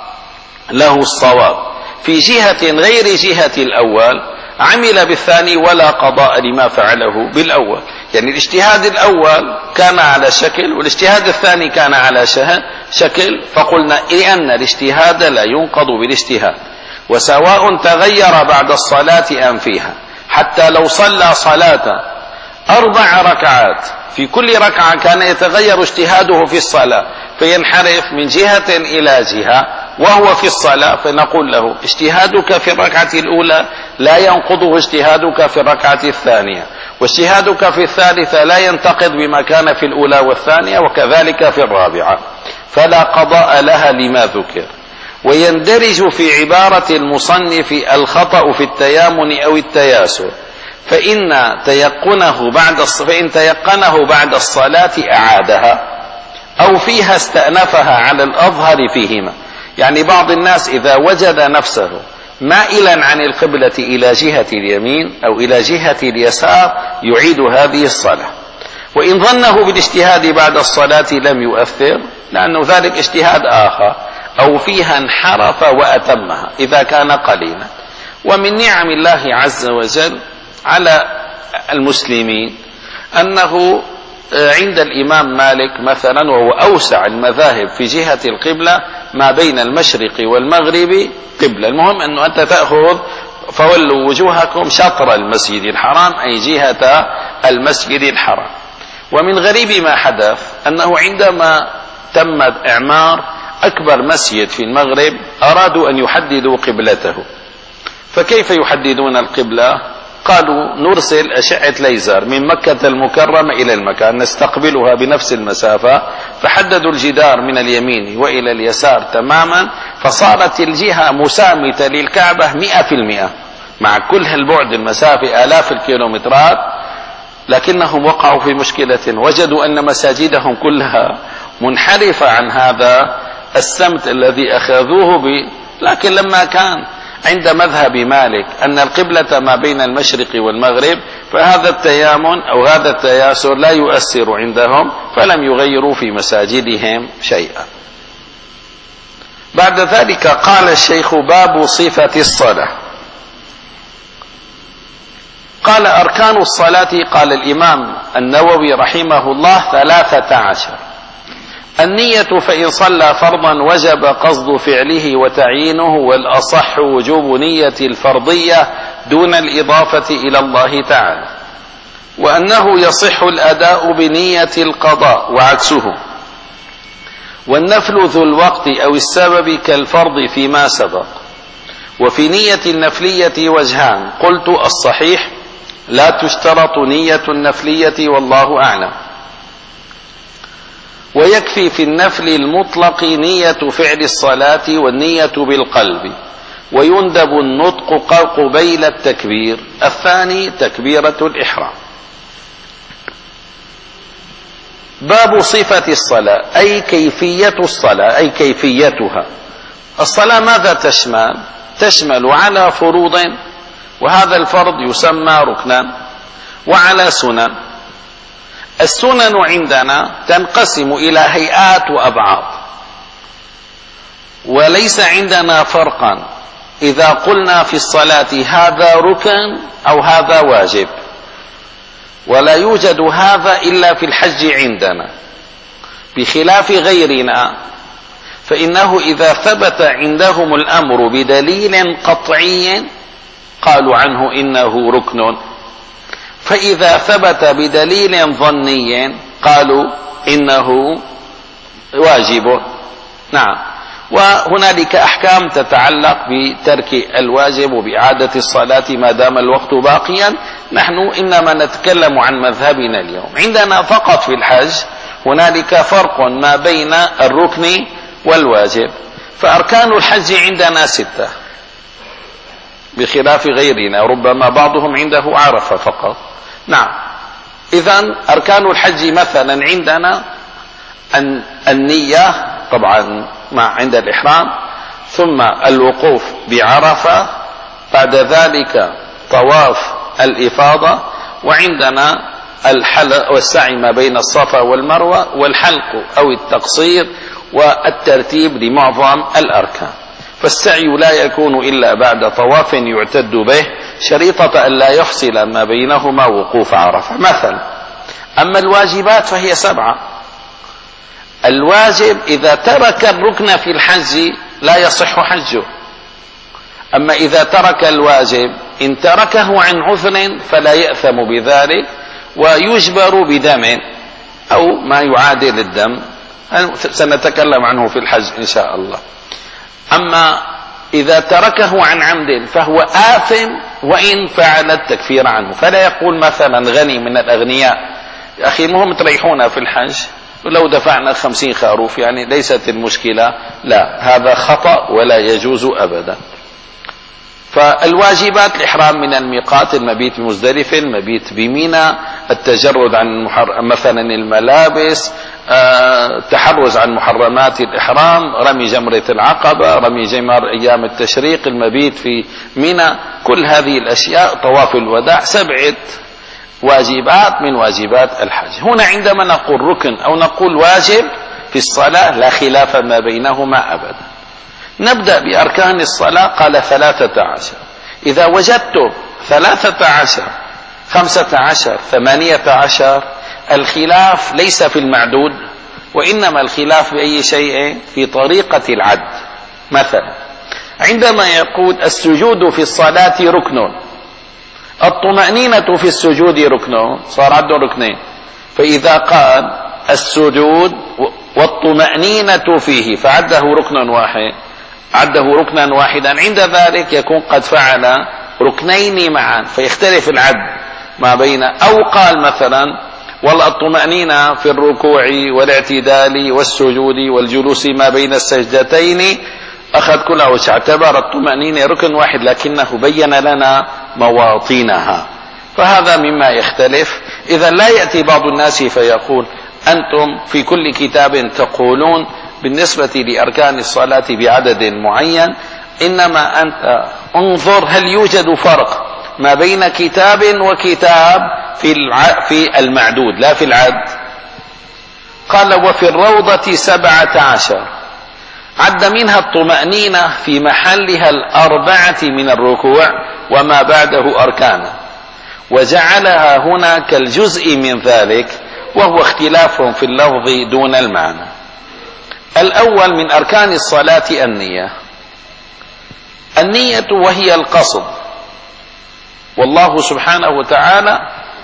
له الصواب في جهة غير جهة الأول عمل بالثاني ولا قضاء لما فعله بالأول. يعني الاجتهاد الأول كان على شكل والاجتهاد الثاني كان على شكل، فقلنا لأن الاجتهاد لا ينقض بالاجتهاد، وسواء تغير بعد الصلاة أم فيها. حتى لو صلى صلاة أربع ركعات في كل ركعة كان يتغير اجتهاده في الصلاة فينحرف من جهة إلى جهة وهو في الصلاة، فنقول له اجتهادك في الركعة الأولى لا ينقضه اجتهادك في الركعة الثانية، واجتهادك في الثالثة لا ينتقض بما كان في الأولى والثانية، وكذلك في الرابعة، فلا قضاء لها لما ذكر. ويندرج في عبارة المصنف الخطأ في التيامن أو التياسر، فإن تيقنه بعد فإن تيقنه بعد الصلاة أعادها أو فيها استأنفها على الأظهر فيهما. يعني بعض الناس إذا وجد نفسه مائلا عن القبلة إلى جهة اليمين أو إلى جهة اليسار يعيد هذه الصلاة، وإن ظنه بالاجتهاد بعد الصلاة لم يؤثر، لأنه ذلك اجتهاد آخر، أو فيها انحرف وأتمها إذا كان قليلا. ومن نعم الله عز وجل على المسلمين أنه عند الإمام مالك مثلا، وهو أوسع المذاهب في جهة القبلة، ما بين المشرق والمغرب قبلة. المهم أنه أنت تأخذ فولوا وجوهكم شطر المسجد الحرام، أي جهة المسجد الحرام. ومن غريب ما حدث أنه عندما تم إعمار أكبر مسجد في المغرب أرادوا أن يحددوا قبلته. فكيف يحددون القبلة؟ قالوا نرسل أشعة ليزر من مكة المكرمة إلى المكان نستقبلها بنفس المسافة، فحددوا الجدار من اليمين وإلى اليسار تماما، فصارت الجهة مسامتة للكعبة مئة في المئة مع كل البعد المسافة آلاف الكيلومترات. لكنهم وقعوا في مشكلة، وجدوا أن مساجدهم كلها منحرفة عن هذا السمت الذي أخذوه به. لكن لما كان عند مذهب مالك أن القبلة ما بين المشرق والمغرب، فهذا التيامن أو هذا التياسر لا يؤثر عندهم، فلم يغيروا في مساجدهم شيئا. بعد ذلك قال الشيخ: باب صفة الصلاة. قال: أركان الصلاة، قال الإمام النووي رحمه الله ثلاثة عشر. النية، فإن صلى فرضا وجب قصد فعله وتعيينه، والأصح وجوب نية الفرضية دون الإضافة إلى الله تعالى، وأنه يصح الأداء بنية القضاء وعكسه. والنفل ذو الوقت أو السبب كالفرض فيما سبق. وفي نية النفلية وجهان، قلت الصحيح لا تشترط نية النفلية والله أعلم، ويكفي في النفل المطلق نية فعل الصلاة والنية بالقلب، ويندب النطق قبيل التكبير الثاني تكبيرة الإحرام. باب صفة الصلاة، أي كيفية الصلاة، أي كيفيتها. الصلاة ماذا تشمل؟ تشمل على فروض، وهذا الفرض يسمى ركنا، وعلى سنن. السنن عندنا تنقسم إلى هيئات وأبعاد، وليس عندنا فرقا إذا قلنا في الصلاة هذا ركن أو هذا واجب، ولا يوجد هذا إلا في الحج عندنا، بخلاف غيرنا فإنه إذا ثبت عندهم الأمر بدليل قطعي قالوا عنه إنه ركن، فإذا ثبت بدليل ظني قالوا إنه واجب. نعم. وهنالك أحكام تتعلق بترك الواجب وبإعادة الصلاة ما دام الوقت باقيا. نحن إنما نتكلم عن مذهبنا اليوم. عندنا فقط في الحج هنالك فرق ما بين الركن والواجب، فأركان الحج عندنا ستة بخلاف غيرنا، ربما بعضهم عنده عرفة فقط. نعم. إذن أركان الحج مثلا عندنا النية طبعا مع عند الإحرام، ثم الوقوف بعرفة، بعد ذلك طواف الإفاضة، وعندنا الحلق والسعي ما بين الصفا والمروة، والحلق أو التقصير، والترتيب لمعظم الأركان. فالسعي لا يكون إلا بعد طواف يعتد به، شريطة أن لا يحصل ما بينهما وقوف عرفة مثلا. أما الواجبات فهي سبعة. الواجب إذا ترك الركن في الحج لا يصح حجه، أما إذا ترك الواجب إن تركه عن عذر فلا يأثم بذلك، ويجبر بدم أو ما يعادل الدم، سنتكلم عنه في الحج إن شاء الله. أما إذا تركه عن عمد فهو آثم وإن فعل التكفير عنه. فلا يقول مثلا غني من الأغنياء يا أخي المهم تريحونا في الحج ولو دفعنا خمسين خروف يعني ليست المشكلة، لا، هذا خطأ ولا يجوز أبدا. فالواجبات الإحرام من الميقات، المبيت بمزدلفة، المبيت بمنى، التجرد عن مثلا الملابس، التحرز عن محرمات الإحرام، رمي جمرة العقبة، رمي جمر أيام التشريق، المبيت في منى، كل هذه الأشياء، طواف الوداع، سبعة واجبات من واجبات الحج. هنا عندما نقول ركن أو نقول واجب في الصلاة لا خلاف ما بينهما أبدا. نبدأ بأركان الصلاة. قال ثلاثة عشر. إذا وجدتم ثلاثة عشر، خمسة عشر، ثمانية عشر، الخلاف ليس في المعدود، وإنما الخلاف بأي شيء في طريقة العد. مثلا عندما يقول السجود في الصلاة ركن، الطمأنينة في السجود ركن، صار عده ركنين. فإذا قال السجود والطمأنينة فيه فعده ركنا واحد، عده ركنا واحدا، عند ذلك يكون قد فعل ركنين معا، فيختلف العد ما بين. أو قال مثلا والطمأنينة في الركوع والاعتدال والسجود والجلوس ما بين السجدتين، أخذ كله واعتبر الطمأنينة ركن واحد لكنه بين لنا مواطنها، فهذا مما يختلف. إذا لا يأتي بعض الناس فيقول أنتم في كل كتاب تقولون بالنسبة لأركان الصلاة بعدد معين، إنما أنت انظر هل يوجد فرق ما بين كتاب وكتاب في في المعدود لا في العد. قال وفي الروضة سبعة عشر، عد منها الطمأنينة في محلها الأربعة من الركوع وما بعده أركانه، وجعلها هنا كالجزء من ذلك، وهو اختلاف في اللفظ دون المعنى. الأول من أركان الصلاة النية. النية وهي القصد، والله سبحانه وتعالى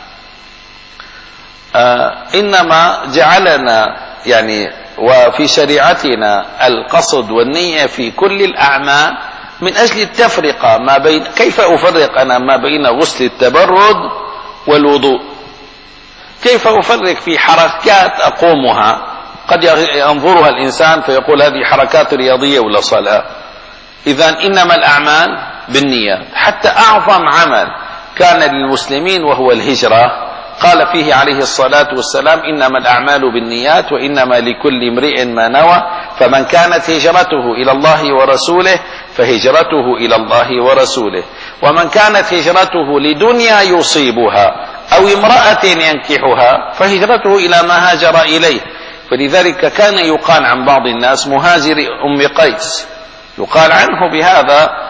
آه إنما جعلنا يعني وفي شريعتنا القصد والنية في كل الأعمال من أجل التفرقة ما بين. كيف أفرق أنا ما بين غسل التبرد والوضوء؟ كيف أفرق في حركات أقومها قد ينظرها الإنسان فيقول هذه حركات رياضية ولا صلاة؟ إذن إنما الأعمال بالنيات. حتى أعظم عمل كان للمسلمين وهو الهجرة قال فيه عليه الصلاة والسلام إنما الأعمال بالنيات وإنما لكل امرئ ما نوى، فمن كانت هجرته إلى الله ورسوله فهجرته إلى الله ورسوله، ومن كانت هجرته لدنيا يصيبها أو امرأة ينكحها فهجرته إلى ما هاجر إليه. فلذلك كان يقال عن بعض الناس مهاجر أم قيس، يقال عنه بهذا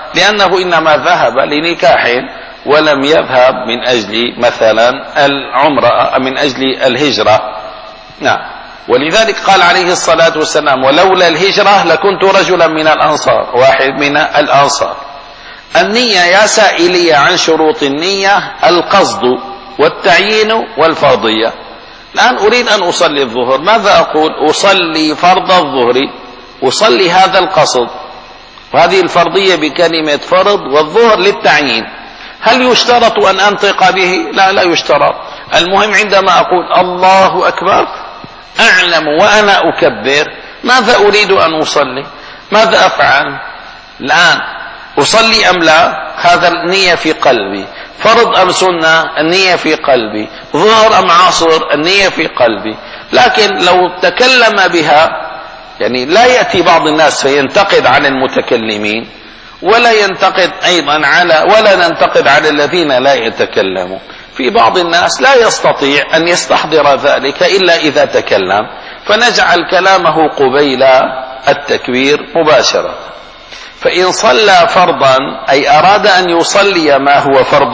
لأنه إنما ذهب لنكاح ولم يذهب من أجل مثلا العمرة، من أجل الهجرة. نعم. ولذلك قال عليه الصلاة والسلام: ولولا الهجرة لكنت رجلا من الأنصار، واحد من الأنصار. النية يا سائلي عن شروط النية: القصد والتعيين والفرضية. الآن أريد أن أصلي الظهر، ماذا أقول؟ أصلي فرض الظهر، أصلي هذا القصد، وهذه الفرضية بكلمة فرض، والظهر للتعيين. هل يشترط أن أنطق به؟ لا، لا يشترط. المهم عندما أقول الله أكبر أعلم وأنا أكبر ماذا أريد أن أصلي، ماذا أفعل الآن؟ أصلي أم لا؟ هذا النية في قلبي. فرض أم سنة؟ النية في قلبي. ظهر أم عصر؟ النية في قلبي. لكن لو تكلم بها، يعني لا يأتي بعض الناس فينتقد على المتكلمين، ولا ينتقد أيضا على ولا ننتقد على الذين لا يتكلمون. في بعض الناس لا يستطيع أن يستحضر ذلك إلا إذا تكلم، فنجعل كلامه قبيل التكبير مباشرة. فإن صلى فرضا أي أراد أن يصلي ما هو فرض،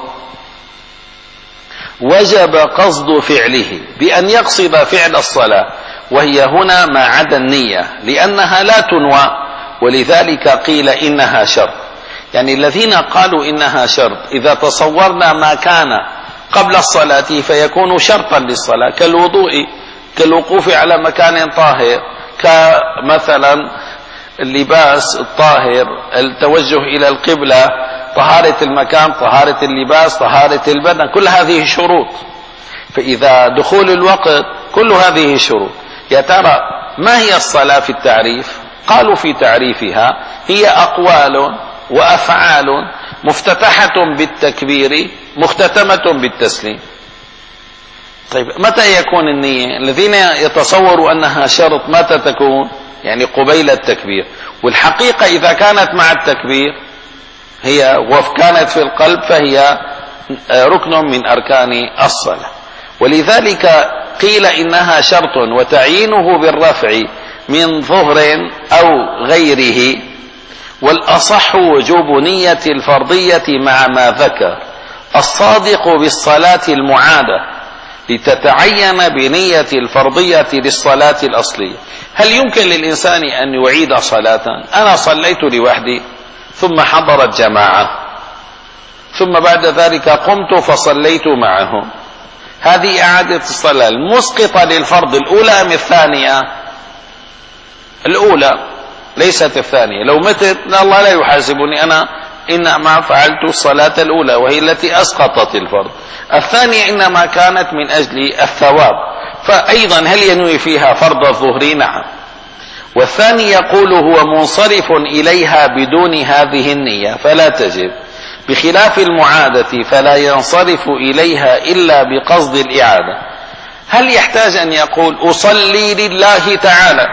وجب قصد فعله بأن يقصد فعل الصلاة، وهي هنا ما عدا النية، لأنها لا تنوى، ولذلك قيل إنها شرط. يعني الذين قالوا إنها شرط إذا تصورنا ما كان قبل الصلاة فيكون شرطا للصلاة، كالوضوء، كالوقوف على مكان طاهر، كمثلا اللباس الطاهر، التوجه إلى القبلة، طهارة المكان، طهارة اللباس، طهارة البدن، كل هذه شروط. فإذا دخول الوقت، كل هذه شروط. يا ترى ما هي الصلاة في التعريف؟ قالوا في تعريفها: هي أقوال وأفعال مفتتحة بالتكبير مختتمة بالتسليم. طيب متى يكون النية؟ الذين يتصوروا أنها شرط متى تكون؟ يعني قبيل التكبير. والحقيقة إذا كانت مع التكبير هي وكانت في القلب فهي ركن من أركان الصلاة. ولذلك قيل إنها شرط، وتعيينه بالرفع من ظهر أو غيره. والأصح وجوب نية الفرضية مع ما ذكر الصادق بالصلاة المعادة، لتتعين بنية الفرضية للصلاة الأصلية. هل يمكن للإنسان أن يعيد صلاة؟ أنا صليت لوحدي ثم حضرت جماعة، ثم بعد ذلك قمت فصليت معهم، هذه إعادة الصلاة المسقطة للفرض الأولى أم الثانية؟ الأولى، ليست الثانية. لو متت لا، الله لا يحاسبني، أنا إنما فعلت الصلاة الأولى وهي التي أسقطت الفرض. الثانية إنما كانت من أجل الثواب، فأيضا هل ينوي فيها فرض الظهر؟ نعم. والثاني يقول هو منصرف إليها بدون هذه النية فلا تجب، بخلاف المعادة فلا ينصرف إليها إلا بقصد الإعادة. هل يحتاج أن يقول أصلي لله تعالى؟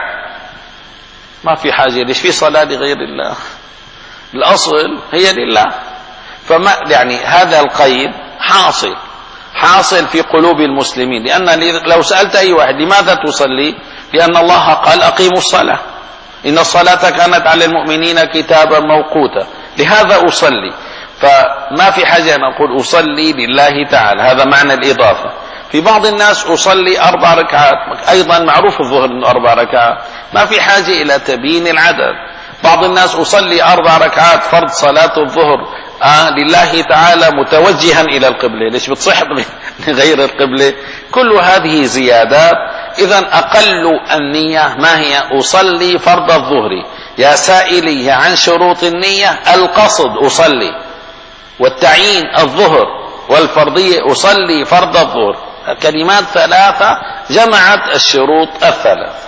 ما في حاجة، ليش في صلاة لغير الله؟ الأصل هي لله. فما يعني هذا القيد حاصل حاصل في قلوب المسلمين، لأن لو سألت أي واحد لماذا تصلي؟ لأن الله قال أقيموا الصلاة، إن الصلاة كانت على المؤمنين كتابا موقوتا، لهذا أصلي. فما في حاجة أن أقول أصلي لله تعالى، هذا معنى الإضافة. في بعض الناس أصلي أربع ركعات، أيضا معروف الظهر أنه أربع ركعات، ما في حاجة إلى تبيين العدد. بعض الناس أصلي أربع ركعات فرض صلاة الظهر آه لله تعالى متوجها إلى القبلة، ليش بتصح غير القبلة؟ كل هذه زيادات. إذن أقل النية ما هي؟ أصلي فرض الظهر. يا سائلي عن شروط النية: القصد أصلي، والتعيين الظهر، والفرضية أصلي فرض الظهر. كلمات ثلاثة جمعت الشروط الثلاث.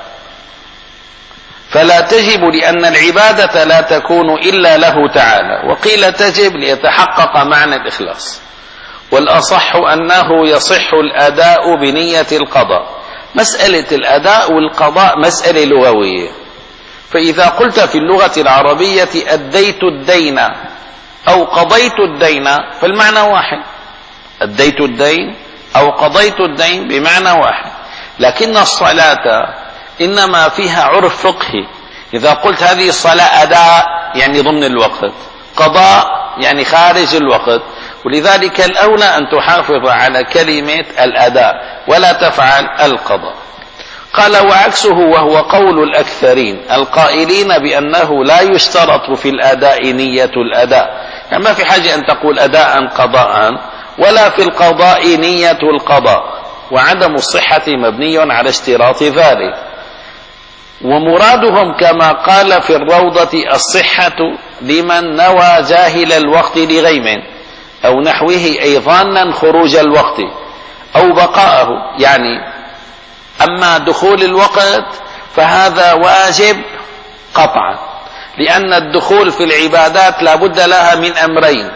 فلا تجب لأن العبادة لا تكون إلا له تعالى، وقيل تجب ليتحقق معنى الإخلاص. والأصح أنه يصح الأداء بنية القضاء. مسألة الأداء والقضاء مسألة لغوية، فإذا قلت في اللغة العربية أديت الدين أو قضيت الدين فالمعنى واحد، أديت الدين أو قضيت الدين بمعنى واحد. لكن الصلاة إنما فيها عرف فقهي. إذا قلت هذه الصلاة أداء يعني ضمن الوقت، قضاء يعني خارج الوقت، ولذلك الأولى أن تحافظ على كلمة الأداء ولا تفعل القضاء. قال وعكسه وهو قول الأكثرين القائلين بأنه لا يشترط في الأداء نية الأداء، يعني ما في حاجة أن تقول أداء قضاء، ولا في القضاء نية القضاء، وعدم الصحة مبني على اشتراط ذلك. ومرادهم كما قال في الروضة الصحة لمن نوى جاهل الوقت لغيم أو نحوه أي ظانا خروج الوقت أو بقاءه، يعني أما دخول الوقت فهذا واجب قطعا، لأن الدخول في العبادات لا بد لها من أمرين: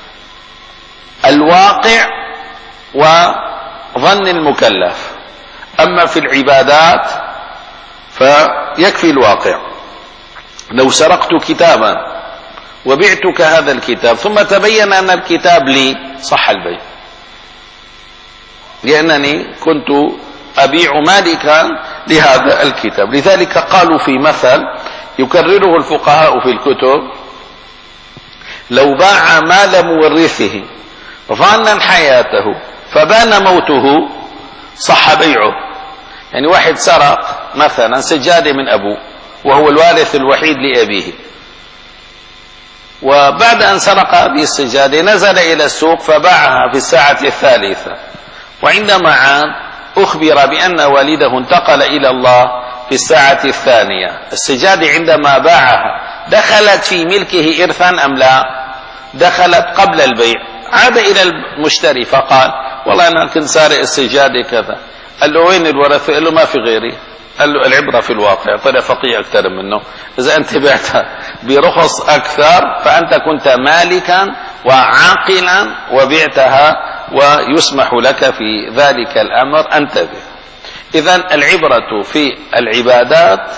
الواقع وظن المكلف. أما في العبادات فيكفي الواقع. لو سرقت كتابا وبعتك هذا الكتاب ثم تبين أن الكتاب لي، صح البيع، لأنني كنت أبيع مالكا لهذا الكتاب. لذلك قالوا في مثل يكرره الفقهاء في الكتب: لو باع مال مورثه ظانا حياته فبان موته صح بيعه. يعني واحد سرق مثلا سجادة من أبوه وهو الوارث الوحيد لأبيه، وبعد أن سرق هذه السجادة نزل إلى السوق فباعها في الساعة الثالثة، وعندما عاد أخبر بأن والده انتقل إلى الله في الساعة الثانية. السجادة عندما باعها دخلت في ملكه إرثا أم لا؟ دخلت قبل البيع. عاد إلى المشتري فقال: والله أنا كنت سارق السجادة كذا. قال له: وين الورثة؟ قال له: ما في غيري. قال له: العبرة في الواقع. طلع فقيه أكثر منه. إذا أنت بعتها برخص أكثر فأنت كنت مالكا وعاقلا وبعتها ويسمح لك في ذلك الأمر. انتبه. إذن العبرة في العبادات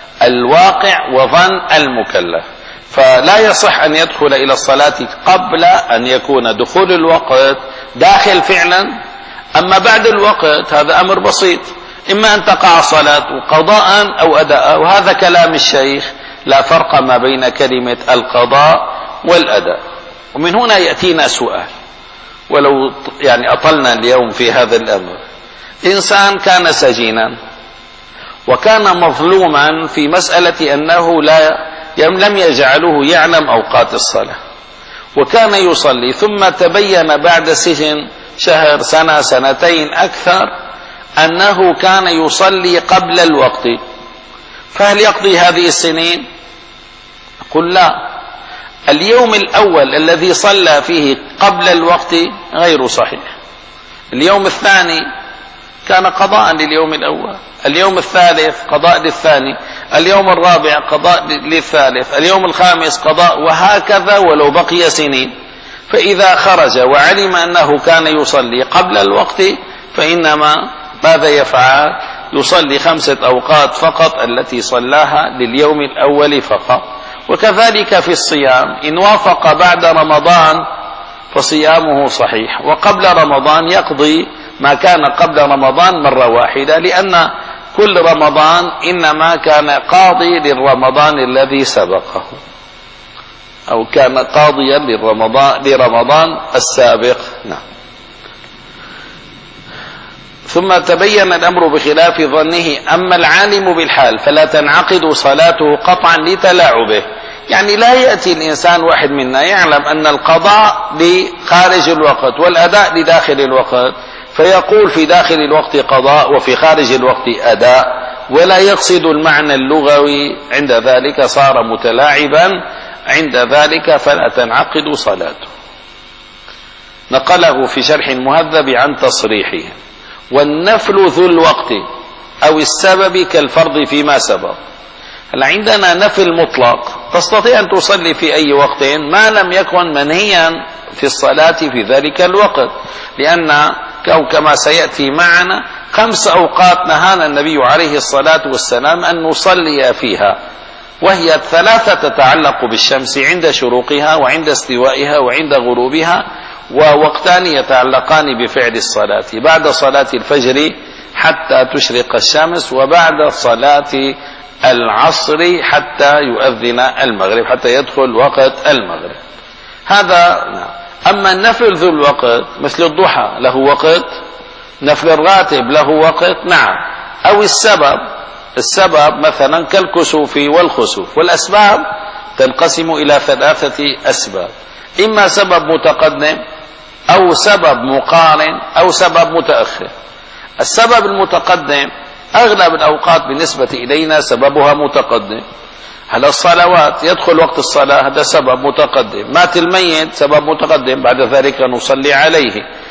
الواقع وظن المكلف، فلا يصح أن يدخل إلى الصلاة قبل أن يكون دخول الوقت داخل فعلا. أما بعد الوقت هذا أمر بسيط، إما أن تقع صلاة قضاء أو أداء، وهذا كلام الشيخ لا فرق ما بين كلمة القضاء والأداء. ومن هنا يأتينا سؤال، ولو يعني أطلنا اليوم في هذا الأمر. إنسان كان سجينا وكان مظلوما في مسألة أنه لا لم يجعله يعلم أوقات الصلاة، وكان يصلي، ثم تبين بعد سجن شهر سنة سنتين أكثر أنه كان يصلي قبل الوقت، فهل يقضي هذه السنين؟ قل لا. اليوم الأول الذي صلى فيه قبل الوقت غير صحيح، اليوم الثاني كان قضاء لليوم الأول، اليوم الثالث قضاء للثاني، اليوم الرابع قضاء للثالث، اليوم الخامس قضاء، وهكذا ولو بقي سنين. فإذا خرج وعلم أنه كان يصلي قبل الوقت فإنما ماذا يفعل؟ يصلي خمسة أوقات فقط التي صلاها لليوم الأول فقط. وكذلك في الصيام، إن وافق بعد رمضان فصيامه صحيح، وقبل رمضان يقضي ما كان قبل رمضان مرة واحدة، لأن كل رمضان إنما كان قاضي للرمضان الذي سبقه، أو كان قاضيا للرمضان لرمضان السابق. نعم. ثم تبين الأمر بخلاف ظنه. أما العالم بالحال فلا تنعقد صلاته قطعا لتلاعبه، يعني لا يأتي الإنسان واحد منا يعلم أن القضاء لخارج الوقت والأداء لداخل الوقت، فيقول في داخل الوقت قضاء وفي خارج الوقت أداء، ولا يقصد المعنى اللغوي، عند ذلك صار متلاعبا، عند ذلك فلا تنعقد صلاته. نقله في شرح المهذب عن تصريحه. والنفل ذو الوقت أو السبب كالفرض فيما سبق. هل عندنا نفل مطلق تستطيع أن تصلي في أي وقت ما لم يكن منهيا في الصلاة في ذلك الوقت، لأن كما سيأتي معنا خمس أوقات نهانا النبي عليه الصلاة والسلام أن نصلي فيها، وهي الثلاثة تتعلق بالشمس عند شروقها وعند استوائها وعند غروبها، ووقتان يتعلقان بفعل الصلاة: بعد صلاة الفجر حتى تشرق الشمس، وبعد صلاة العصر حتى يؤذن المغرب، حتى يدخل وقت المغرب. هذا. أما النفل ذو الوقت مثل الضحى له وقت، نفل الراتب له وقت، نعم. أو السبب، السبب مثلا كالكسوف والخسوف. والأسباب تنقسم إلى ثلاثة أسباب: إما سبب متقدم أو سبب مقارن أو سبب متأخر. السبب المتقدم أغلب الأوقات بالنسبة إلينا سببها متقدم. هل الصلوات يدخل وقت الصلاة، هذا سبب متقدم. مات الميت سبب متقدم، بعد ذلك نصلي عليه.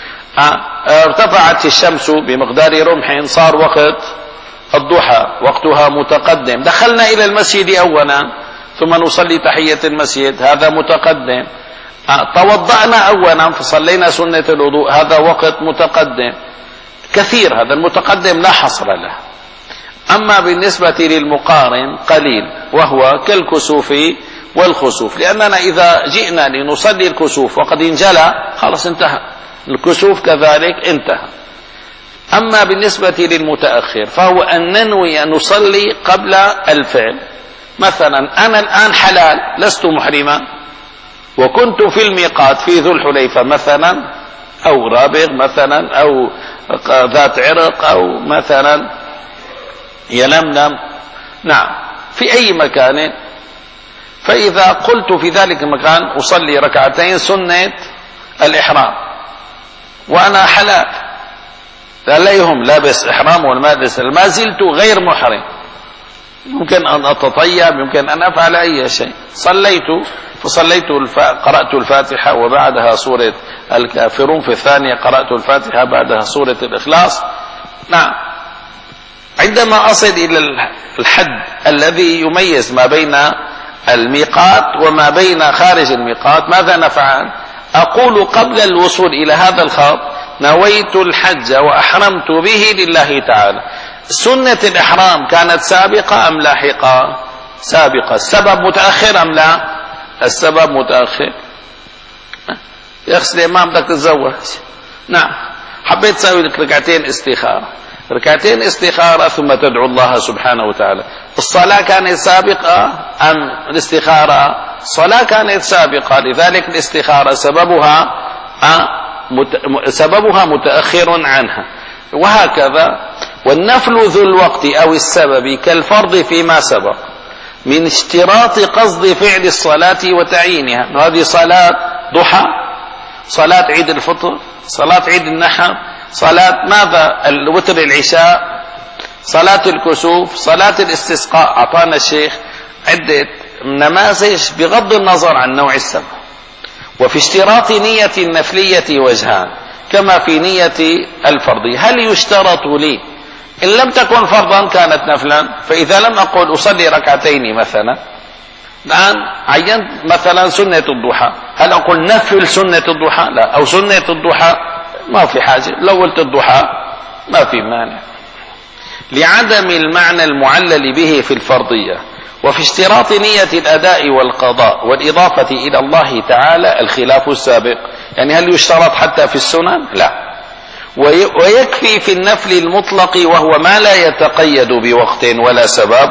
ارتفعت الشمس بمقدار رمح، صار وقت الضحى، وقتها متقدم. دخلنا إلى المسجد أولا ثم نصلي تحية المسجد، هذا متقدم. توضأنا أولا فصلينا سنة الوضوء، هذا وقت متقدم. كثير هذا المتقدم لا حصر له. أما بالنسبة للمقارن قليل، وهو كالكسوف والخسوف، لأننا إذا جئنا لنصلي الكسوف وقد انجلى خلاص انتهى، الكسوف كذلك انتهى. أما بالنسبة للمتأخر فهو أن ننوي أن نصلي قبل الفعل. مثلا أنا الآن حلال لست محرما وكنت في الميقات في ذو الحليفة مثلا، أو رابغ مثلا، أو ذات عرق، أو مثلا يلملم، نعم، في أي مكان. فإذا قلت في ذلك المكان أصلي ركعتين سنة الإحرام وأنا حلال، لا يهم لابس إحرام والمادس، ما زلت غير محرم، يمكن أن أتطيب، يمكن أن أفعل أي شيء. صليت فصليت الف... قرأت الفاتحة وبعدها سورة الكافرون، في الثانية قرأت الفاتحة بعدها سورة الإخلاص، نعم. عندما أصل إلى الحد الذي يميز ما بين الميقات وما بين خارج الميقات، ماذا نفعل؟ أقول قبل الوصول إلى هذا الخط نويت الحج وأحرمت به لله تعالى. سنة الإحرام كانت سابقة أم لاحقة؟ سابقة. السبب متأخر أم لا؟ السبب متأخر. يا أخي سليمان بدك تتزوج، نعم، حبيت تسوي لك ركعتين استخارة، ركعتين استخارة ثم تدعو الله سبحانه وتعالى. الصلاة كانت سابقة أم الاستخارة؟ الصلاة كانت سابقة، لذلك الاستخارة سببها سببها متأخر عنها، وهكذا. والنفل ذو الوقت أو السبب كالفرض فيما سبق من اشتراط قصد فعل الصلاة وتعيينها. هذه صلاة ضحى، صلاة عيد الفطر، صلاة عيد النحر، صلاة ماذا؟ الوتر العشاء، صلاة الكسوف، صلاة الاستسقاء. أعطانا الشيخ عدة نماذج بغض النظر عن نوع السبب. وفي اشتراط نية النفلية وجهان كما في نية الفرض. هل يشترط لي إن لم تكن فرضا كانت نفلا؟ فإذا لم أقول أصلي ركعتين مثلا، الآن عينت مثلا سنة الضحى، هل أقول نفل سنة الضحى؟ لا. أو سنة الضحى ما في حاجة، لو قلت الضحى ما في مانع لعدم المعنى المعلل به في الفرضية. وفي اشتراط نية الأداء والقضاء والإضافة إلى الله تعالى الخلاف السابق. يعني هل يشترط حتى في السنن؟ لا. ويكفي في النفل المطلق وهو ما لا يتقيد بوقت ولا سبب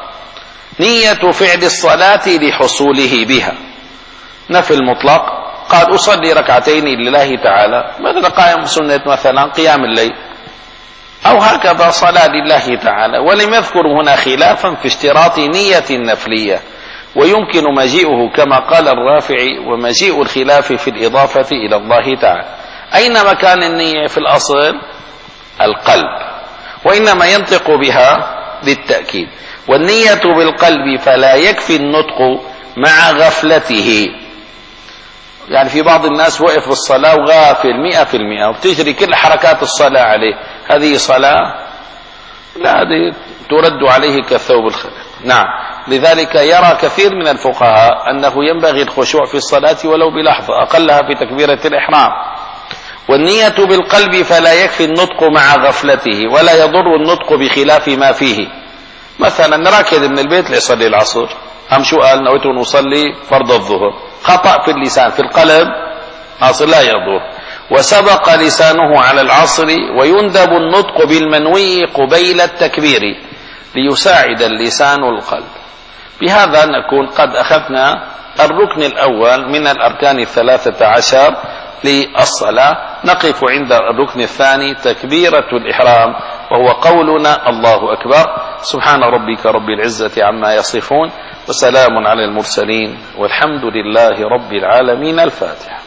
نية فعل الصلاة لحصوله بها. نفل مطلق قال أصلي ركعتين لله تعالى، مثل قائم سنة مثلا قيام الليل، أو هكذا صلاة لله تعالى، ولم يذكر هنا خلافا في اشتراط نية النفلية. ويمكن مجيئه كما قال الرافعي ومجيء الخلاف في الإضافة إلى الله تعالى. أين مكان النية في الأصل؟ القلب، وإنما ينطق بها للتأكيد. والنية بالقلب فلا يكفي النطق مع غفلته. يعني في بعض الناس وقف بالصلاة وغافل مئة في المئة وبتجري كل حركات الصلاة عليه، هذه صلاة؟ لا، هذه ترد عليه كالثوب الخلق. نعم. لذلك يرى كثير من الفقهاء أنه ينبغي الخشوع في الصلاة ولو بلحظة، أقلها في تكبيرة الإحرام. والنية بالقلب فلا يكفي النطق مع غفلته، ولا يضر النطق بخلاف ما فيه. مثلا راكد من البيت ليصلي العصر، أم شو قال؟ نويت أن أصلي فرض الظهر، خطأ في اللسان، في القلب عصر لا يضر، وسبق لسانه على العصر، ويندب النطق بالمنوي قبيل التكبير ليساعد اللسان القلب. بهذا نكون قد أخذنا الركن الأول من الأركان الثلاثة عشر للصلاة. نقف عند الركن الثاني تكبيرة الإحرام، وهو قولنا الله أكبر. سبحان ربك رب العزة عما يصفون، وسلام على المرسلين، والحمد لله رب العالمين. الفاتحة.